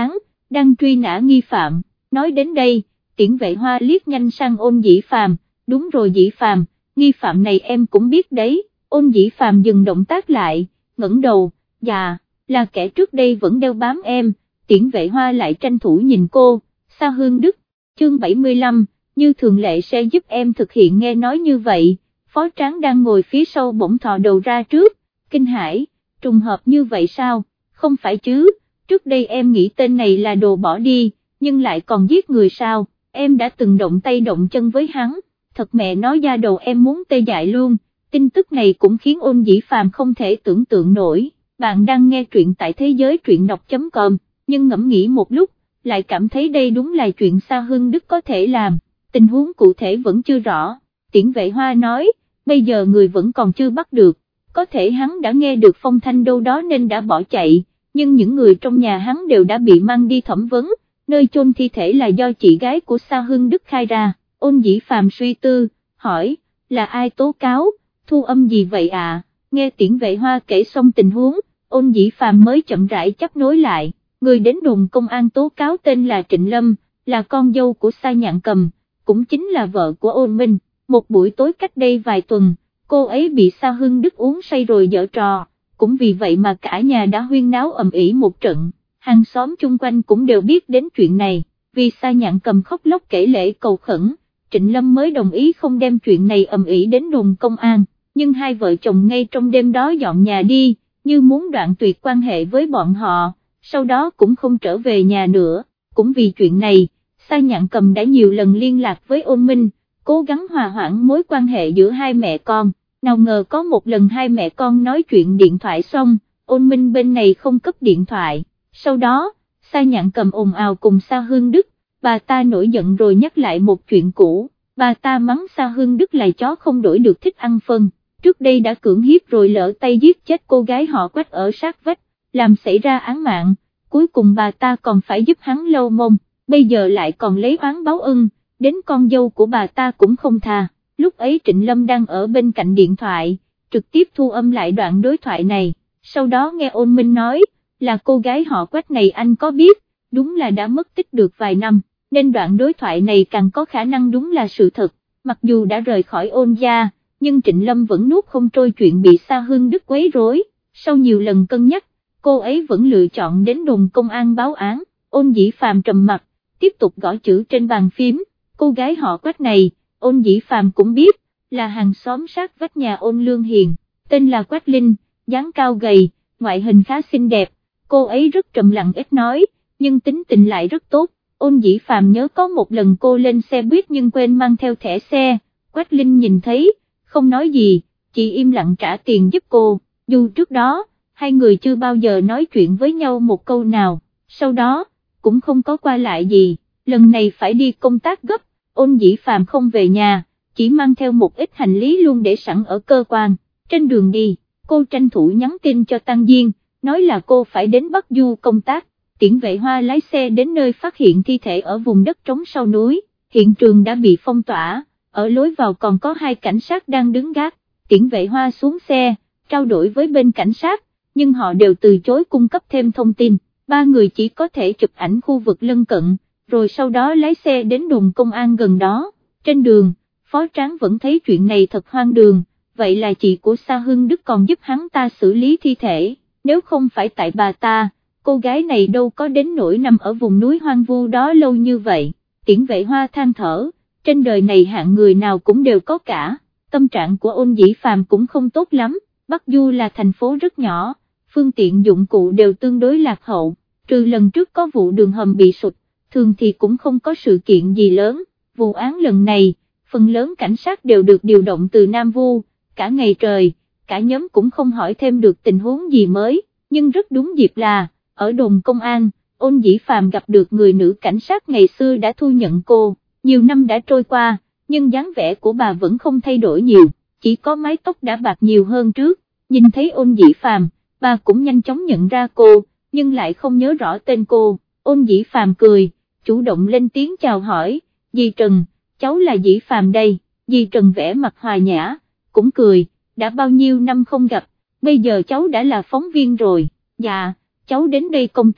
đang truy nã nghi phạm. Nói đến đây, Tiễn Vệ Hoa liếc nhanh sang Ôn Dĩ Phàm, đúng rồi Dĩ Phàm, nghi phạm này em cũng biết đấy. Ôn Dĩ Phàm dừng động tác lại, ngẩng đầu, dạ, là kẻ trước đây vẫn đeo bám em. Tiễn Vệ Hoa lại tranh thủ nhìn cô, Sa Hương Đức, chương bảy mươi lăm, như thường lệ sẽ giúp em thực hiện. Nghe nói như vậy, Phó Tráng đang ngồi phía sau bỗng thò đầu ra trước, kinh hãi, trùng hợp như vậy sao, không phải chứ, trước đây em nghĩ tên này là đồ bỏ đi, nhưng lại còn giết người sao, em đã từng động tay động chân với hắn, thật mẹ nói da đầu em muốn tê dại luôn. Tin tức này cũng khiến Ôn Dĩ Phàm không thể tưởng tượng nổi. Bạn đang nghe truyện tại thế giới truyện đọc.com, nhưng ngẫm nghĩ một lúc, lại cảm thấy đây đúng là chuyện Sa Hương Đức có thể làm, tình huống cụ thể vẫn chưa rõ. Tiễn Vệ Hoa nói, bây giờ người vẫn còn chưa bắt được, có thể hắn đã nghe được phong thanh đâu đó nên đã bỏ chạy, nhưng những người trong nhà hắn đều đã bị mang đi thẩm vấn, nơi chôn thi thể là do chị gái của Sa Hương Đức khai ra. Ôn Dĩ Phàm suy tư, hỏi, là ai tố cáo, thu âm gì vậy à? Nghe Tiễn Vệ Hoa kể xong tình huống, Ôn Dĩ Phàm mới chậm rãi chấp nối lại, người đến đồn công an tố cáo tên là Trịnh Lâm, là con dâu của Sa Nhạn Cầm, cũng chính là vợ của Ôn Minh. Một buổi tối cách đây vài tuần, cô ấy bị Sa Hương Đức uống say rồi giở trò, cũng vì vậy mà cả nhà đã huyên náo ầm ĩ một trận, hàng xóm chung quanh cũng đều biết đến chuyện này. Vì Sa Nhạn Cầm khóc lóc kể lể cầu khẩn, Trịnh Lâm mới đồng ý không đem chuyện này ầm ĩ đến đồn công an, nhưng hai vợ chồng ngay trong đêm đó dọn nhà đi, như muốn đoạn tuyệt quan hệ với bọn họ, sau đó cũng không trở về nhà nữa. Cũng vì chuyện này, Sa Nhạn Cầm đã nhiều lần liên lạc với Ôn Minh, cố gắng hòa hoãn mối quan hệ giữa hai mẹ con. Nào ngờ có một lần hai mẹ con nói chuyện điện thoại xong, Ôn Minh bên này không cấp điện thoại, sau đó, Sa Nhạn Cầm ồn ào cùng Sa Hương Đức, bà ta nổi giận rồi nhắc lại một chuyện cũ, bà ta mắng Sa Hương Đức là chó không đổi được thích ăn phân, trước đây đã cưỡng hiếp rồi lỡ tay giết chết cô gái họ Quách ở sát vách, làm xảy ra án mạng, cuối cùng bà ta còn phải giúp hắn lau mông, bây giờ lại còn lấy oán báo ân, đến con dâu của bà ta cũng không tha. Lúc ấy Trịnh Lâm đang ở bên cạnh điện thoại, trực tiếp thu âm lại đoạn đối thoại này, sau đó nghe Ôn Minh nói, là cô gái họ Quách này anh có biết, đúng là đã mất tích được vài năm, nên đoạn đối thoại này càng có khả năng đúng là sự thật. Mặc dù đã rời khỏi Ôn gia, nhưng Trịnh Lâm vẫn nuốt không trôi chuyện bị Sa Hương Đức quấy rối, sau nhiều lần cân nhắc, cô ấy vẫn lựa chọn đến đồn công an báo án. Ôn Dĩ Phàm trầm mặt, tiếp tục gõ chữ trên bàn phím, cô gái họ Quách này, Ôn Dĩ Phàm cũng biết, là hàng xóm sát vách nhà Ôn Lương Hiền, tên là Quách Linh, dáng cao gầy, ngoại hình khá xinh đẹp, cô ấy rất trầm lặng ít nói, nhưng tính tình lại rất tốt. Ôn Dĩ Phàm nhớ có một lần cô lên xe buýt nhưng quên mang theo thẻ xe, Quách Linh nhìn thấy, không nói gì, chỉ im lặng trả tiền giúp cô, dù trước đó, hai người chưa bao giờ nói chuyện với nhau một câu nào, sau đó, cũng không có qua lại gì, lần này phải đi công tác gấp, Ôn Dĩ Phàm không về nhà, chỉ mang theo một ít hành lý luôn để sẵn ở cơ quan. Trên đường đi, cô tranh thủ nhắn tin cho Tăng Diên, nói là cô phải đến Bắc Du công tác. Tiễn Vệ Hoa lái xe đến nơi phát hiện thi thể ở vùng đất trống sau núi, hiện trường đã bị phong tỏa, ở lối vào còn có hai cảnh sát đang đứng gác. Tiễn Vệ Hoa xuống xe, trao đổi với bên cảnh sát, nhưng họ đều từ chối cung cấp thêm thông tin, ba người chỉ có thể chụp ảnh khu vực lân cận, rồi sau đó lái xe đến đồn công an gần đó. Trên đường, Phó Tráng vẫn thấy chuyện này thật hoang đường, vậy là chị của Sa Hương Đức còn giúp hắn ta xử lý thi thể, nếu không phải tại bà ta, cô gái này đâu có đến nỗi nằm ở vùng núi hoang vu đó lâu như vậy. Tiễn Vệ Hoa than thở, trên đời này hạng người nào cũng đều có cả, tâm trạng của Ôn Dĩ Phàm cũng không tốt lắm. Bắc Du là thành phố rất nhỏ, phương tiện dụng cụ đều tương đối lạc hậu, trừ lần trước có vụ đường hầm bị sụt, thường thì cũng không có sự kiện gì lớn. Vụ án lần này, phần lớn cảnh sát đều được điều động từ Nam Vu, cả ngày trời, cả nhóm cũng không hỏi thêm được tình huống gì mới, nhưng rất đúng dịp là, ở đồn công an, Ôn Dĩ Phàm gặp được người nữ cảnh sát ngày xưa đã thu nhận cô. Nhiều năm đã trôi qua, nhưng dáng vẻ của bà vẫn không thay đổi nhiều, chỉ có mái tóc đã bạc nhiều hơn trước. Nhìn thấy Ôn Dĩ Phàm, bà cũng nhanh chóng nhận ra cô, nhưng lại không nhớ rõ tên cô. Ôn Dĩ Phàm cười, chủ động lên tiếng chào hỏi, dì Trần, cháu là Dĩ Phàm đây. Dì Trần vẽ mặt hòa nhã, cũng cười, đã bao nhiêu năm không gặp, bây giờ cháu đã là phóng viên rồi. Dạ, cháu đến đây công tác,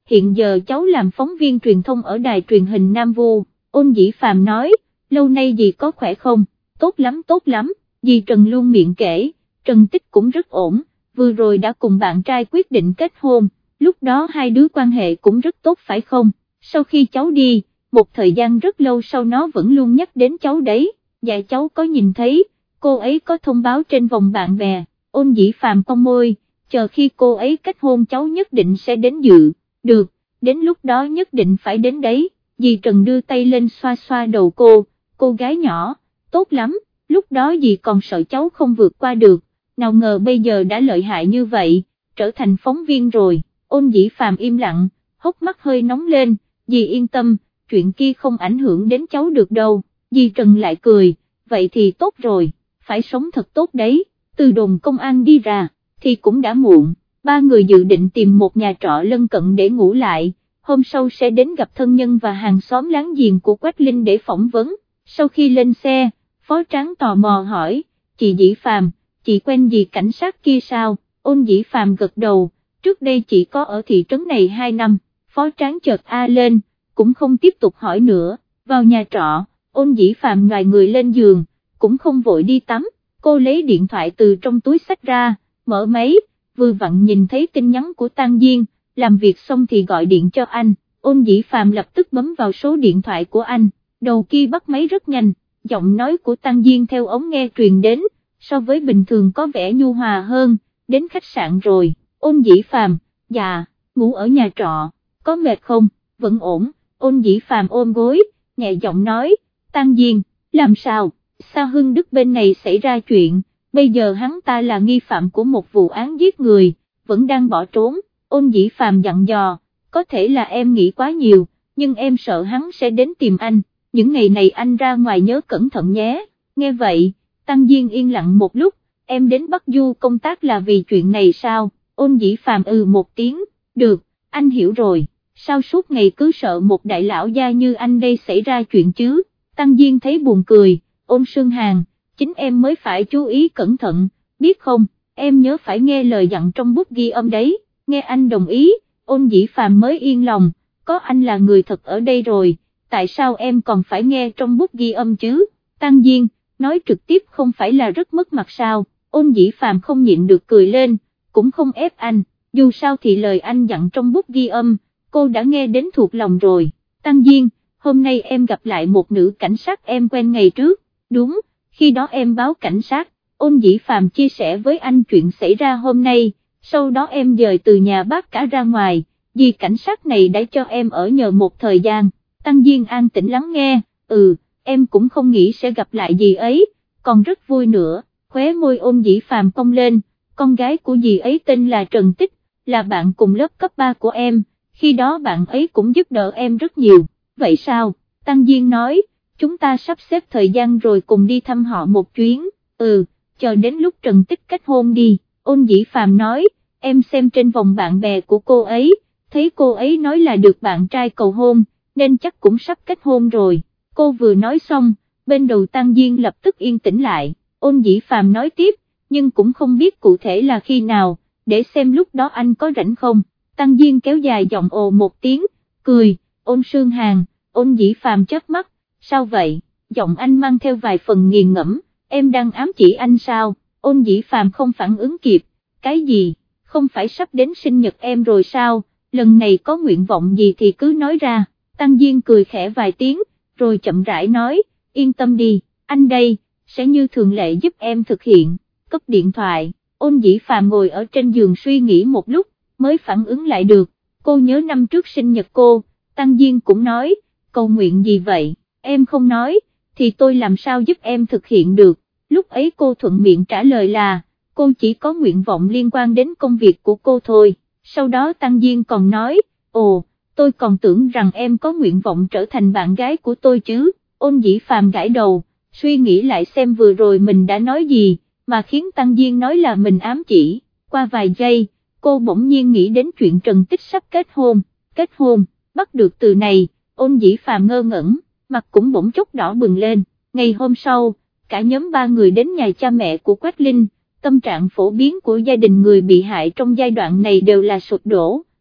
hiện giờ cháu làm phóng viên truyền thông ở đài truyền hình Nam Vu. Ôn Dĩ Phàm nói, lâu nay dì có khỏe không? Tốt lắm tốt lắm, dì Trần luôn miệng kể, Trần Tích cũng rất ổn, vừa rồi đã cùng bạn trai quyết định kết hôn, lúc đó hai đứa quan hệ cũng rất tốt phải không? Sau khi cháu đi, một thời gian rất lâu sau nó vẫn luôn nhắc đến cháu đấy, dạ cháu có nhìn thấy, cô ấy có thông báo trên vòng bạn bè. Ôn Dĩ Phàm cong môi, chờ khi cô ấy kết hôn cháu nhất định sẽ đến dự, được, đến lúc đó nhất định phải đến đấy. Dì Trần đưa tay lên xoa xoa đầu cô, cô gái nhỏ, tốt lắm, lúc đó dì còn sợ cháu không vượt qua được, nào ngờ bây giờ đã lợi hại như vậy, trở thành phóng viên rồi. Ôn Dĩ Phàm im lặng, hốc mắt hơi nóng lên, dì yên tâm, chuyện kia không ảnh hưởng đến cháu được đâu. Dì Trần lại cười, vậy thì tốt rồi, phải sống thật tốt đấy. Từ đồn công an đi ra, thì cũng đã muộn, ba người dự định tìm một nhà trọ lân cận để ngủ lại, hôm sau sẽ đến gặp thân nhân và hàng xóm láng giềng của Quách Linh để phỏng vấn. Sau khi lên xe, Phó Tráng tò mò hỏi, chị Dĩ Phàm, chị quen gì cảnh sát kia sao? Ôn Dĩ Phàm gật đầu, trước đây chị có ở thị trấn này hai năm. Phó Tráng chợt a lên, cũng không tiếp tục hỏi nữa. Vào nhà trọ, Ôn Dĩ Phàm ngoài người lên giường, cũng không vội đi tắm, cô lấy điện thoại từ trong túi xách ra, mở máy, vừa vặn nhìn thấy tin nhắn của Tang Diên, làm việc xong thì gọi điện cho anh. Ôn Dĩ Phàm lập tức bấm vào số điện thoại của anh, đầu kia bắt máy rất nhanh, giọng nói của Tang Diên theo ống nghe truyền đến, so với bình thường có vẻ nhu hòa hơn. Đến khách sạn rồi. Ôn Dĩ Phàm, dạ, ngủ ở nhà trọ, có mệt không? Vẫn ổn. Ôn Dĩ Phàm ôm gối, nhẹ giọng nói, Tang Diên, làm sao? Sa Hưng Đức bên này xảy ra chuyện, bây giờ hắn ta là nghi phạm của một vụ án giết người, vẫn đang bỏ trốn. Ôn Dĩ Phàm dặn dò, có thể là em nghĩ quá nhiều, nhưng em sợ hắn sẽ đến tìm anh, những ngày này anh ra ngoài nhớ cẩn thận nhé. Nghe vậy, Tăng Diên yên lặng một lúc, em đến Bắc Du công tác là vì chuyện này sao? Ôn Dĩ Phàm ừ một tiếng, được, anh hiểu rồi, sao suốt ngày cứ sợ một đại lão gia như anh đây xảy ra chuyện chứ? Tăng Diên thấy buồn cười, Ôn Sương Hàn, chính em mới phải chú ý cẩn thận, biết không, em nhớ phải nghe lời dặn trong bút ghi âm đấy. Nghe anh đồng ý, Ôn Dĩ Phàm mới yên lòng, có anh là người thật ở đây rồi, tại sao em còn phải nghe trong bút ghi âm chứ? Tăng Diên, nói trực tiếp không phải là rất mất mặt sao? Ôn Dĩ Phàm không nhịn được cười lên, cũng không ép anh, dù sao thì lời anh dặn trong bút ghi âm, cô đã nghe đến thuộc lòng rồi. Tăng Diên, hôm nay em gặp lại một nữ cảnh sát em quen ngày trước, đúng, khi đó em báo cảnh sát. Ôn Dĩ Phàm chia sẻ với anh chuyện xảy ra hôm nay, sau đó em dời từ nhà bác cả ra ngoài, vì cảnh sát này đã cho em ở nhờ một thời gian. Tăng Diên an tĩnh lắng nghe, ừ, em cũng không nghĩ sẽ gặp lại dì ấy, còn rất vui nữa. Khóe môi Ôn Dĩ Phàm cong lên, con gái của dì ấy tên là Trần Tích, là bạn cùng lớp cấp ba của em, khi đó bạn ấy cũng giúp đỡ em rất nhiều. Vậy sao? Tăng Diên nói, chúng ta sắp xếp thời gian rồi cùng đi thăm họ một chuyến. Ừ, chờ đến lúc Trần Tích kết hôn đi. Ôn Dĩ Phàm nói, em xem trên vòng bạn bè của cô ấy, thấy cô ấy nói là được bạn trai cầu hôn, nên chắc cũng sắp kết hôn rồi. Cô vừa nói xong, bên đầu Tăng Diên lập tức yên tĩnh lại. Ôn Dĩ Phàm nói tiếp, nhưng cũng không biết cụ thể là khi nào, để xem lúc đó anh có rảnh không. Tăng Diên kéo dài giọng ồ một tiếng, cười, Ôn Sương Hàn. Ôn Dĩ Phàm chớp mắt, sao vậy? Giọng anh mang theo vài phần nghiền ngẫm, em đang ám chỉ anh sao? Ôn Dĩ Phàm không phản ứng kịp, cái gì, không phải sắp đến sinh nhật em rồi sao, lần này có nguyện vọng gì thì cứ nói ra. Tăng Diên cười khẽ vài tiếng, rồi chậm rãi nói, yên tâm đi, anh đây, sẽ như thường lệ giúp em thực hiện. Cúp điện thoại, Ôn Dĩ Phàm ngồi ở trên giường suy nghĩ một lúc, mới phản ứng lại được, cô nhớ năm trước sinh nhật cô, Tăng Diên cũng nói, cầu nguyện gì vậy, em không nói, thì tôi làm sao giúp em thực hiện được. Lúc ấy cô thuận miệng trả lời là, cô chỉ có nguyện vọng liên quan đến công việc của cô thôi. Sau đó Tăng Diên còn nói, ồ, tôi còn tưởng rằng em có nguyện vọng trở thành bạn gái của tôi chứ. Ôn Dĩ Phàm gãi đầu, suy nghĩ lại xem vừa rồi mình đã nói gì, mà khiến Tăng Diên nói là mình ám chỉ. Qua vài giây, cô bỗng nhiên nghĩ đến chuyện Trần Tích sắp kết hôn. Kết hôn, bắt được từ này, Ôn Dĩ Phàm ngơ ngẩn, mặt cũng bỗng chốc đỏ bừng lên. Ngày hôm sau, cả nhóm ba người đến nhà cha mẹ của Quách Linh, tâm trạng phổ biến của gia đình người bị hại trong giai đoạn này đều là sụp đổ,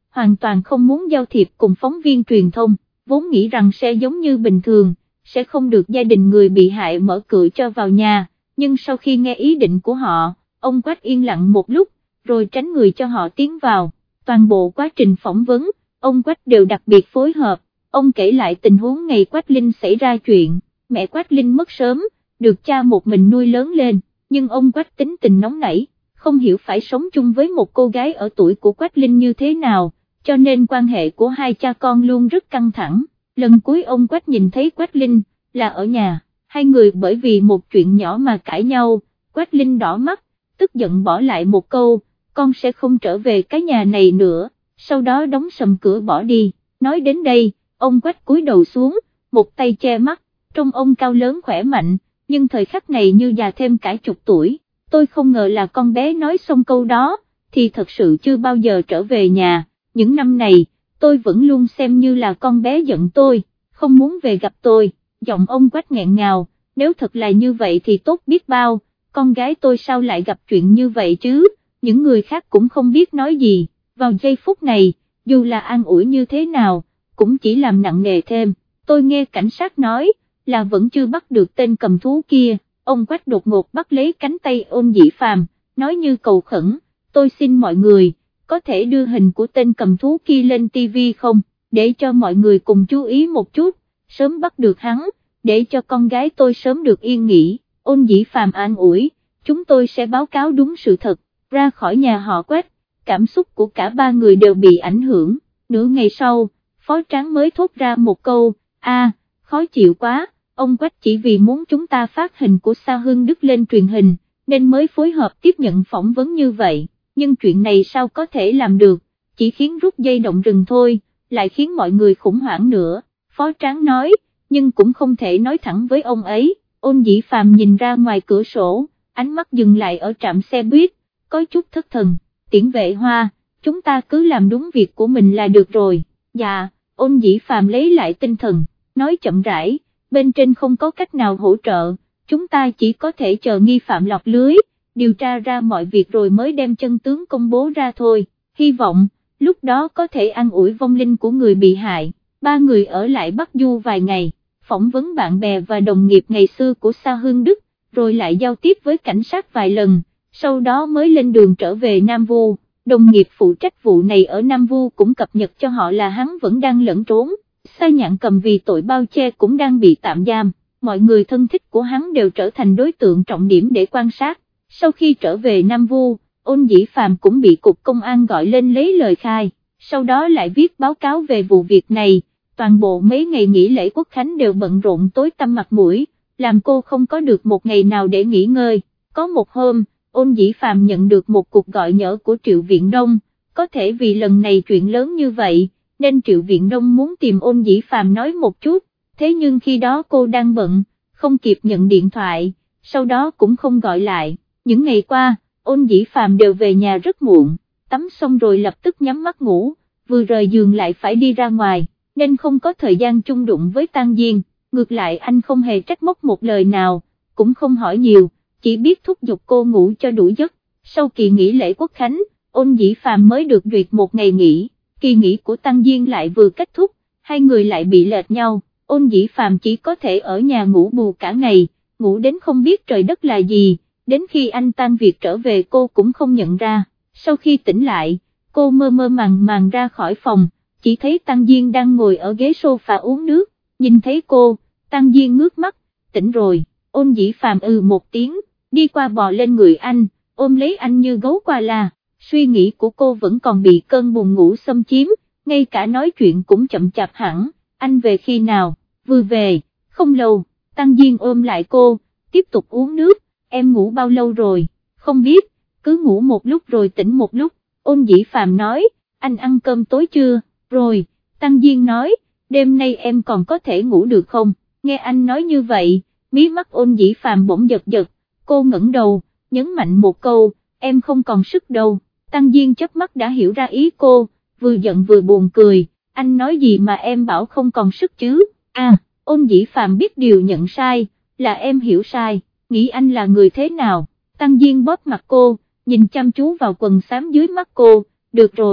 hoàn toàn không muốn giao thiệp cùng phóng viên truyền thông, vốn nghĩ rằng sẽ giống như bình thường, sẽ không được gia đình người bị hại mở cửa cho vào nhà, nhưng sau khi nghe ý định của họ, ông Quách yên lặng một lúc, rồi tránh người cho họ tiến vào. Toàn bộ quá trình phỏng vấn, ông Quách đều đặc biệt phối hợp, ông kể lại tình huống ngày Quách Linh xảy ra chuyện, mẹ Quách Linh mất sớm, được cha một mình nuôi lớn lên, nhưng ông Quách tính tình nóng nảy, không hiểu phải sống chung với một cô gái ở tuổi của Quách Linh như thế nào, cho nên quan hệ của hai cha con luôn rất căng thẳng. Lần cuối ông Quách nhìn thấy Quách Linh, là ở nhà, hai người bởi vì một chuyện nhỏ mà cãi nhau, Quách Linh đỏ mắt, tức giận bỏ lại một câu, con sẽ không trở về cái nhà này nữa, sau đó đóng sầm cửa bỏ đi. Nói đến đây, ông Quách cúi đầu xuống, một tay che mắt, trông ông cao lớn khỏe mạnh, nhưng thời khắc này như già thêm cả chục tuổi. Tôi không ngờ là con bé nói xong câu đó, thì thật sự chưa bao giờ trở về nhà, những năm này, tôi vẫn luôn xem như là con bé giận tôi, không muốn về gặp tôi. Giọng ông Quách nghẹn ngào, nếu thật là như vậy thì tốt biết bao, con gái tôi sao lại gặp chuyện như vậy chứ, những người khác cũng không biết nói gì, vào giây phút này, dù là an ủi như thế nào, cũng chỉ làm nặng nề thêm. Tôi nghe cảnh sát nói, là vẫn chưa bắt được tên cầm thú kia. Ông Quách đột ngột bắt lấy cánh tay Ôn Dĩ Phàm, nói như cầu khẩn, tôi xin mọi người, có thể đưa hình của tên cầm thú kia lên ti vi không, để cho mọi người cùng chú ý một chút, sớm bắt được hắn, để cho con gái tôi sớm được yên nghỉ. Ôn Dĩ Phàm an ủi, chúng tôi sẽ báo cáo đúng sự thật. Ra khỏi nhà họ Quách, cảm xúc của cả ba người đều bị ảnh hưởng. Nửa ngày sau, Phó Tráng mới thốt ra một câu, a, khó chịu quá. Ông Quách chỉ vì muốn chúng ta phát hình của Sa Hưng Đức lên truyền hình, nên mới phối hợp tiếp nhận phỏng vấn như vậy, nhưng chuyện này sao có thể làm được, chỉ khiến rút dây động rừng thôi, lại khiến mọi người khủng hoảng nữa. Phó Tráng nói, nhưng cũng không thể nói thẳng với ông ấy. Ôn Dĩ Phàm nhìn ra ngoài cửa sổ, ánh mắt dừng lại ở trạm xe buýt, có chút thất thần. Tiễn Vệ Hoa, chúng ta cứ làm đúng việc của mình là được rồi. Dạ, Ôn Dĩ Phàm lấy lại tinh thần, nói chậm rãi, bên trên không có cách nào hỗ trợ, chúng ta chỉ có thể chờ nghi phạm lọt lưới, điều tra ra mọi việc rồi mới đem chân tướng công bố ra thôi. Hy vọng, lúc đó có thể an ủi vong linh của người bị hại. Ba người ở lại Bắc Du vài ngày, phỏng vấn bạn bè và đồng nghiệp ngày xưa của Sa Hưng Đức, rồi lại giao tiếp với cảnh sát vài lần, sau đó mới lên đường trở về Nam Vu. Đồng nghiệp phụ trách vụ này ở Nam Vu cũng cập nhật cho họ là hắn vẫn đang lẫn trốn. Sa Nhạn Cầm vì tội bao che cũng đang bị tạm giam, mọi người thân thích của hắn đều trở thành đối tượng trọng điểm để quan sát. Sau khi trở về Nam Vu, Ôn Dĩ Phàm cũng bị cục công an gọi lên lấy lời khai, sau đó lại viết báo cáo về vụ việc này. Toàn bộ mấy ngày nghỉ lễ Quốc Khánh đều bận rộn tối tăm mặt mũi, làm cô không có được một ngày nào để nghỉ ngơi. Có một hôm, Ôn Dĩ Phàm nhận được một cuộc gọi nhỡ của Triệu Viện Đông, có thể vì lần này chuyện lớn như vậy, nên Triệu Viện Đông muốn tìm Ôn Dĩ Phàm nói một chút, thế nhưng khi đó cô đang bận, không kịp nhận điện thoại, sau đó cũng không gọi lại. Những ngày qua, Ôn Dĩ Phàm đều về nhà rất muộn, tắm xong rồi lập tức nhắm mắt ngủ, vừa rời giường lại phải đi ra ngoài, nên không có thời gian chung đụng với Tang Diên. Ngược lại anh không hề trách móc một lời nào, cũng không hỏi nhiều, chỉ biết thúc giục cô ngủ cho đủ giấc. Sau kỳ nghỉ lễ Quốc Khánh, Ôn Dĩ Phàm mới được duyệt một ngày nghỉ, kỳ nghỉ của Tang Diên lại vừa kết thúc, hai người lại bị lệch nhau. Ôn Dĩ Phàm chỉ có thể ở nhà ngủ bù cả ngày, ngủ đến không biết trời đất là gì, đến khi anh tan việc trở về cô cũng không nhận ra. Sau khi tỉnh lại, cô mơ mơ màng màng ra khỏi phòng, chỉ thấy Tang Diên đang ngồi ở ghế sofa uống nước, nhìn thấy cô, Tang Diên ngước mắt, tỉnh rồi. Ôn Dĩ Phàm ừ một tiếng, đi qua bò lên người anh, ôm lấy anh như gấu qua la. Suy nghĩ của cô vẫn còn bị cơn buồn ngủ xâm chiếm, ngay cả nói chuyện cũng chậm chạp hẳn. Anh về khi nào? Vừa về, không lâu. Tang Diên ôm lại cô, tiếp tục uống nước. Em ngủ bao lâu rồi? Không biết, cứ ngủ một lúc rồi tỉnh một lúc. Ôn Dĩ Phàm nói, anh ăn cơm tối chưa? Rồi. Tang Diên nói, đêm nay em còn có thể ngủ được không? Nghe anh nói như vậy, mí mắt Ôn Dĩ Phàm bỗng giật giật, cô ngẩng đầu, nhấn mạnh một câu, em không còn sức đâu. Tang Diên chớp mắt đã hiểu ra ý cô, vừa giận vừa buồn cười, anh nói gì mà em bảo không còn sức chứ? À, Ôn Dĩ Phàm biết điều nhận sai, là em hiểu sai, nghĩ anh là người thế nào? Tang Diên bóp mặt cô, nhìn chăm chú vào quần xám dưới mắt cô, được rồi,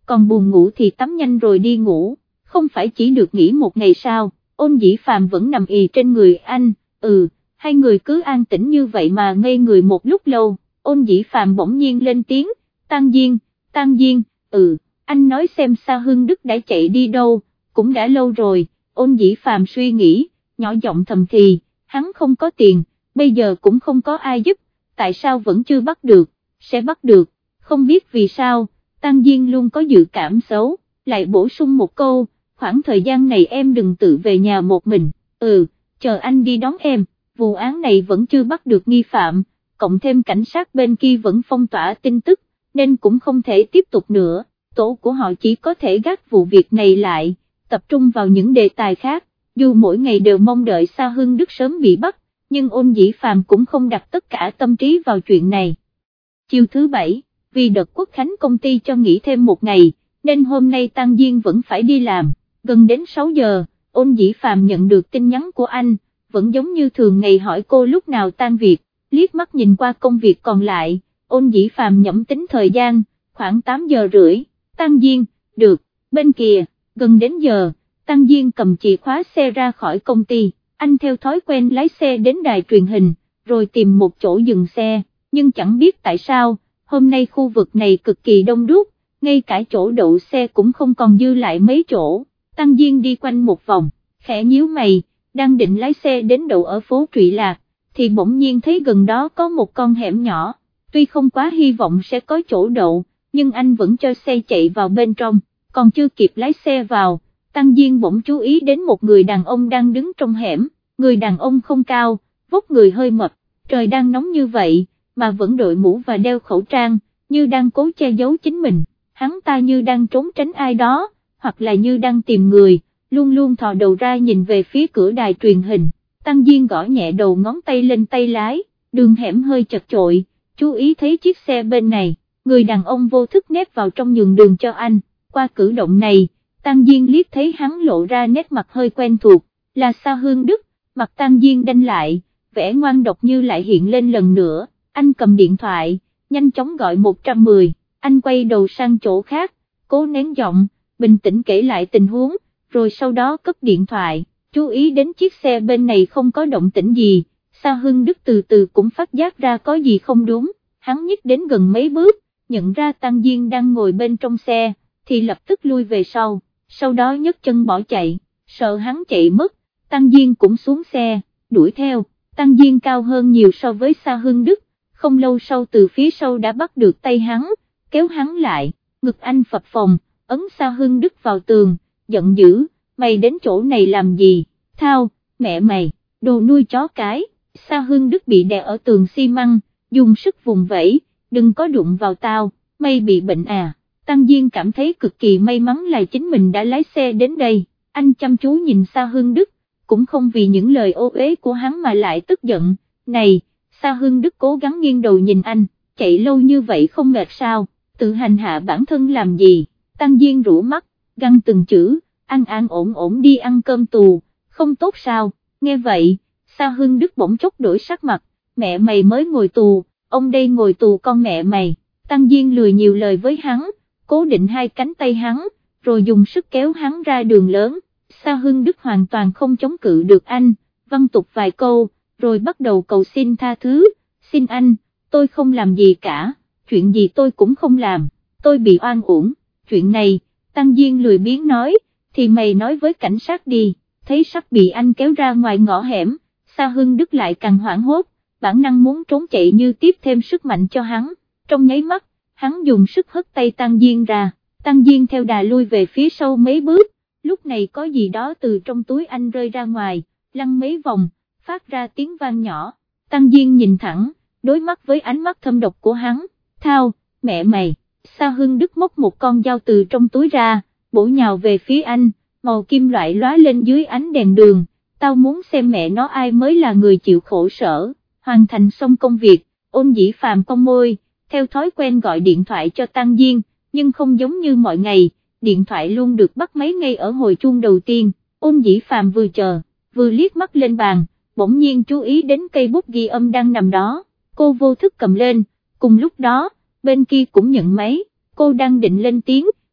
còn buồn ngủ thì tắm nhanh rồi đi ngủ, không phải chỉ được nghỉ một ngày sao? Ôn Dĩ Phàm vẫn nằm ì trên người anh, ừ, hai người cứ an tĩnh như vậy mà ngây người một lúc lâu, Ôn Dĩ Phàm bỗng nhiên lên tiếng, Tăng Diên, Tăng Diên, ừ, anh nói xem Sa Hưng Đức đã chạy đi đâu, cũng đã lâu rồi. Ôn Dĩ Phàm suy nghĩ, nhỏ giọng thầm thì, hắn không có tiền, bây giờ cũng không có ai giúp, tại sao vẫn chưa bắt được, sẽ bắt được, không biết vì sao. Tăng Diên luôn có dự cảm xấu, lại bổ sung một câu, khoảng thời gian này em đừng tự về nhà một mình, ừ, chờ anh đi đón em, vụ án này vẫn chưa bắt được nghi phạm, cộng thêm cảnh sát bên kia vẫn phong tỏa tin tức, nên cũng không thể tiếp tục nữa, tổ của họ chỉ có thể gác vụ việc này lại, tập trung vào những đề tài khác, dù mỗi ngày đều mong đợi Sa Hưng Đức sớm bị bắt, nhưng Ôn Dĩ Phàm cũng không đặt tất cả tâm trí vào chuyện này. Chiều thứ bảy, vì đợt quốc khánh công ty cho nghỉ thêm một ngày, nên hôm nay Tăng Diên vẫn phải đi làm, gần đến sáu giờ, Ôn Dĩ Phàm nhận được tin nhắn của anh, vẫn giống như thường ngày hỏi cô lúc nào tan việc, liếc mắt nhìn qua công việc còn lại, Ôn Dĩ Phàm nhẩm tính thời gian, khoảng tám giờ rưỡi, Tăng Diên, được, bên kia, gần đến giờ, Tăng Diên cầm chìa khóa xe ra khỏi công ty, anh theo thói quen lái xe đến đài truyền hình, rồi tìm một chỗ dừng xe, nhưng chẳng biết tại sao, hôm nay khu vực này cực kỳ đông đúc, ngay cả chỗ đậu xe cũng không còn dư lại mấy chỗ. Tăng Diên đi quanh một vòng, khẽ nhíu mày, đang định lái xe đến đậu ở phố Trụy Lạc, thì bỗng nhiên thấy gần đó có một con hẻm nhỏ, tuy không quá hy vọng sẽ có chỗ đậu, nhưng anh vẫn cho xe chạy vào bên trong, còn chưa kịp lái xe vào, Tăng Diên bỗng chú ý đến một người đàn ông đang đứng trong hẻm, người đàn ông không cao, vóc người hơi mập, trời đang nóng như vậy, mà vẫn đội mũ và đeo khẩu trang, như đang cố che giấu chính mình, hắn ta như đang trốn tránh ai đó, hoặc là như đang tìm người, luôn luôn thò đầu ra nhìn về phía cửa đài truyền hình. Tăng Diên gõ nhẹ đầu ngón tay lên tay lái, đường hẻm hơi chật chội, chú ý thấy chiếc xe bên này, người đàn ông vô thức nép vào trong nhường đường cho anh, qua cử động này, Tăng Diên liếc thấy hắn lộ ra nét mặt hơi quen thuộc, là Sa Hưng Đức, mặt Tăng Diên đanh lại, vẻ ngoan độc như lại hiện lên lần nữa, anh cầm điện thoại, nhanh chóng gọi một một không, anh quay đầu sang chỗ khác, cố nén giọng, bình tĩnh kể lại tình huống, rồi sau đó cất điện thoại, chú ý đến chiếc xe bên này không có động tĩnh gì, Sa Hưng Đức từ từ cũng phát giác ra có gì không đúng, hắn nhích đến gần mấy bước, nhận ra Tăng Diên đang ngồi bên trong xe, thì lập tức lui về sau, sau đó nhấc chân bỏ chạy, sợ hắn chạy mất, Tăng Diên cũng xuống xe, đuổi theo, Tăng Diên cao hơn nhiều so với Sa Hưng Đức, không lâu sau từ phía sau đã bắt được tay hắn, kéo hắn lại, ngực anh phập phồng, ấn Sa Hưng Đức vào tường, giận dữ, mày đến chỗ này làm gì, thao, mẹ mày, đồ nuôi chó cái, Sa Hưng Đức bị đè ở tường xi măng, dùng sức vùng vẫy, đừng có đụng vào tao, mày bị bệnh à, Tăng Diên cảm thấy cực kỳ may mắn là chính mình đã lái xe đến đây, anh chăm chú nhìn Sa Hưng Đức, cũng không vì những lời ô uế của hắn mà lại tức giận, này, Sa Hưng Đức cố gắng nghiêng đầu nhìn anh, chạy lâu như vậy không mệt sao, tự hành hạ bản thân làm gì, Tăng Diên rũ mắt, găng từng chữ, an an ổn ổn đi ăn cơm tù, không tốt sao, nghe vậy, Sa Hưng Đức bỗng chốc đổi sắc mặt, mẹ mày mới ngồi tù, ông đây ngồi tù con mẹ mày, Tăng Diên lười nhiều lời với hắn, cố định hai cánh tay hắn, rồi dùng sức kéo hắn ra đường lớn, Sa Hưng Đức hoàn toàn không chống cự được anh, văn tục vài câu, rồi bắt đầu cầu xin tha thứ, xin anh, tôi không làm gì cả, chuyện gì tôi cũng không làm, tôi bị oan uổng, chuyện này, Tăng Diên lười biếng nói, thì mày nói với cảnh sát đi, thấy sắp bị anh kéo ra ngoài ngõ hẻm, Sa Hưng Đức lại càng hoảng hốt, bản năng muốn trốn chạy như tiếp thêm sức mạnh cho hắn, trong nháy mắt, hắn dùng sức hất tay Tăng Diên ra, Tăng Diên theo đà lui về phía sau mấy bước, lúc này có gì đó từ trong túi anh rơi ra ngoài, lăn mấy vòng, phát ra tiếng vang nhỏ, Tăng Diên nhìn thẳng, đối mắt với ánh mắt thâm độc của hắn, thao, mẹ mày, Sa Hưng Đức móc một con dao từ trong túi ra, bổ nhào về phía anh, màu kim loại lóa lên dưới ánh đèn đường, tao muốn xem mẹ nó ai mới là người chịu khổ sở, hoàn thành xong công việc, Ôn Dĩ Phàm cong môi, theo thói quen gọi điện thoại cho Tăng Diên, nhưng không giống như mọi ngày, điện thoại luôn được bắt máy ngay ở hồi chuông đầu tiên, Ôn Dĩ Phàm vừa chờ, vừa liếc mắt lên bàn, bỗng nhiên chú ý đến cây bút ghi âm đang nằm đó, cô vô thức cầm lên, cùng lúc đó, bên kia cũng nhận máy, cô đang định lên tiếng,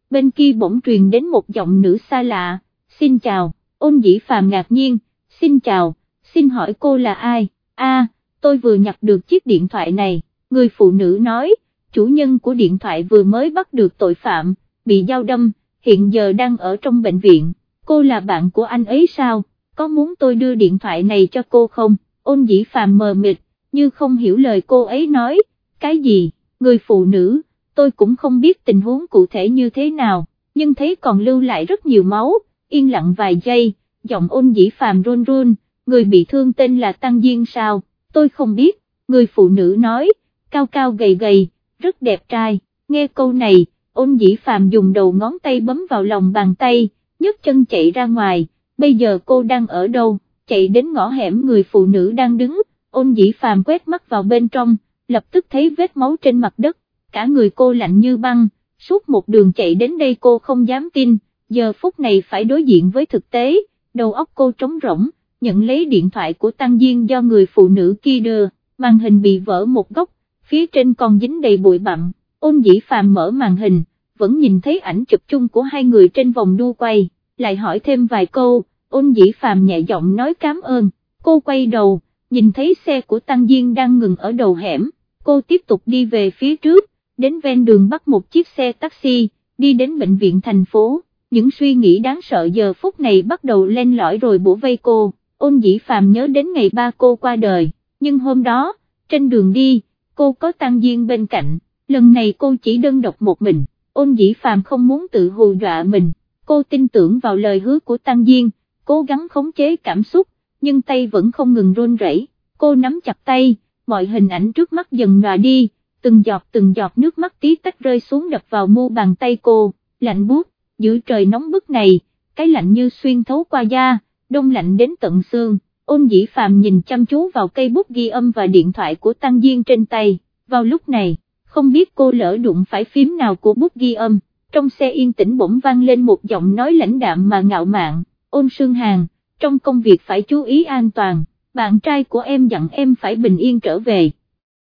bên kia bỗng truyền đến một giọng nữ xa lạ, xin chào. Ôn Dĩ Phàm ngạc nhiên, xin chào, xin hỏi cô là ai? A, tôi vừa nhặt được chiếc điện thoại này. Người phụ nữ nói, chủ nhân của điện thoại vừa mới bắt được tội phạm, bị dao đâm, hiện giờ đang ở trong bệnh viện. Cô là bạn của anh ấy sao? Có muốn tôi đưa điện thoại này cho cô không? Ôn Dĩ Phàm mờ mịt, như không hiểu lời cô ấy nói. Cái gì? Người phụ nữ, tôi cũng không biết tình huống cụ thể như thế nào, nhưng thấy còn lưu lại rất nhiều máu. Yên lặng vài giây, giọng Ôn Dĩ Phàm run run, người bị thương tên là Tăng Diên sao? Tôi không biết. Người phụ nữ nói, cao cao gầy gầy, rất đẹp trai. Nghe câu này, Ôn Dĩ Phàm dùng đầu ngón tay bấm vào lòng bàn tay, nhấc chân chạy ra ngoài. Bây giờ cô đang ở đâu? Chạy đến ngõ hẻm người phụ nữ đang đứng, Ôn Dĩ Phàm quét mắt vào bên trong, lập tức thấy vết máu trên mặt đất, cả người cô lạnh như băng. Suốt một đường chạy đến đây cô không dám tin, giờ phút này phải đối diện với thực tế, đầu óc cô trống rỗng, nhận lấy điện thoại của Tăng Diên do người phụ nữ kia đưa, màn hình bị vỡ một góc, phía trên còn dính đầy bụi bặm. Ôn Dĩ Phàm mở màn hình, vẫn nhìn thấy ảnh chụp chung của hai người trên vòng đu quay, lại hỏi thêm vài câu. Ôn Dĩ Phàm nhẹ giọng nói cảm ơn. Cô quay đầu, nhìn thấy xe của Tăng Diên đang ngừng ở đầu hẻm, cô tiếp tục đi về phía trước, đến ven đường bắt một chiếc xe taxi, đi đến bệnh viện thành phố. Những suy nghĩ đáng sợ giờ phút này bắt đầu len lỏi rồi bủa vây cô. Ôn Dĩ Phàm nhớ đến ngày ba cô qua đời, nhưng hôm đó, trên đường đi, cô có Tăng Diên bên cạnh, lần này cô chỉ đơn độc một mình. Ôn Dĩ Phàm không muốn tự hù dọa mình, cô tin tưởng vào lời hứa của Tăng Diên, cố gắng khống chế cảm xúc, nhưng tay vẫn không ngừng run rẩy. Cô nắm chặt tay, mọi hình ảnh trước mắt dần nhòa đi, từng giọt từng giọt nước mắt tí tách rơi xuống đập vào mu bàn tay cô, lạnh buốt. Giữa trời nóng bức này, cái lạnh như xuyên thấu qua da, đông lạnh đến tận xương. Ôn Dĩ Phàm nhìn chăm chú vào cây bút ghi âm và điện thoại của Tăng Diên trên tay. Vào lúc này, không biết cô lỡ đụng phải phím nào của bút ghi âm, trong xe yên tĩnh bỗng vang lên một giọng nói lãnh đạm mà ngạo mạn. Ôn Sương Hàn, trong công việc phải chú ý an toàn, bạn trai của em dặn em phải bình yên trở về.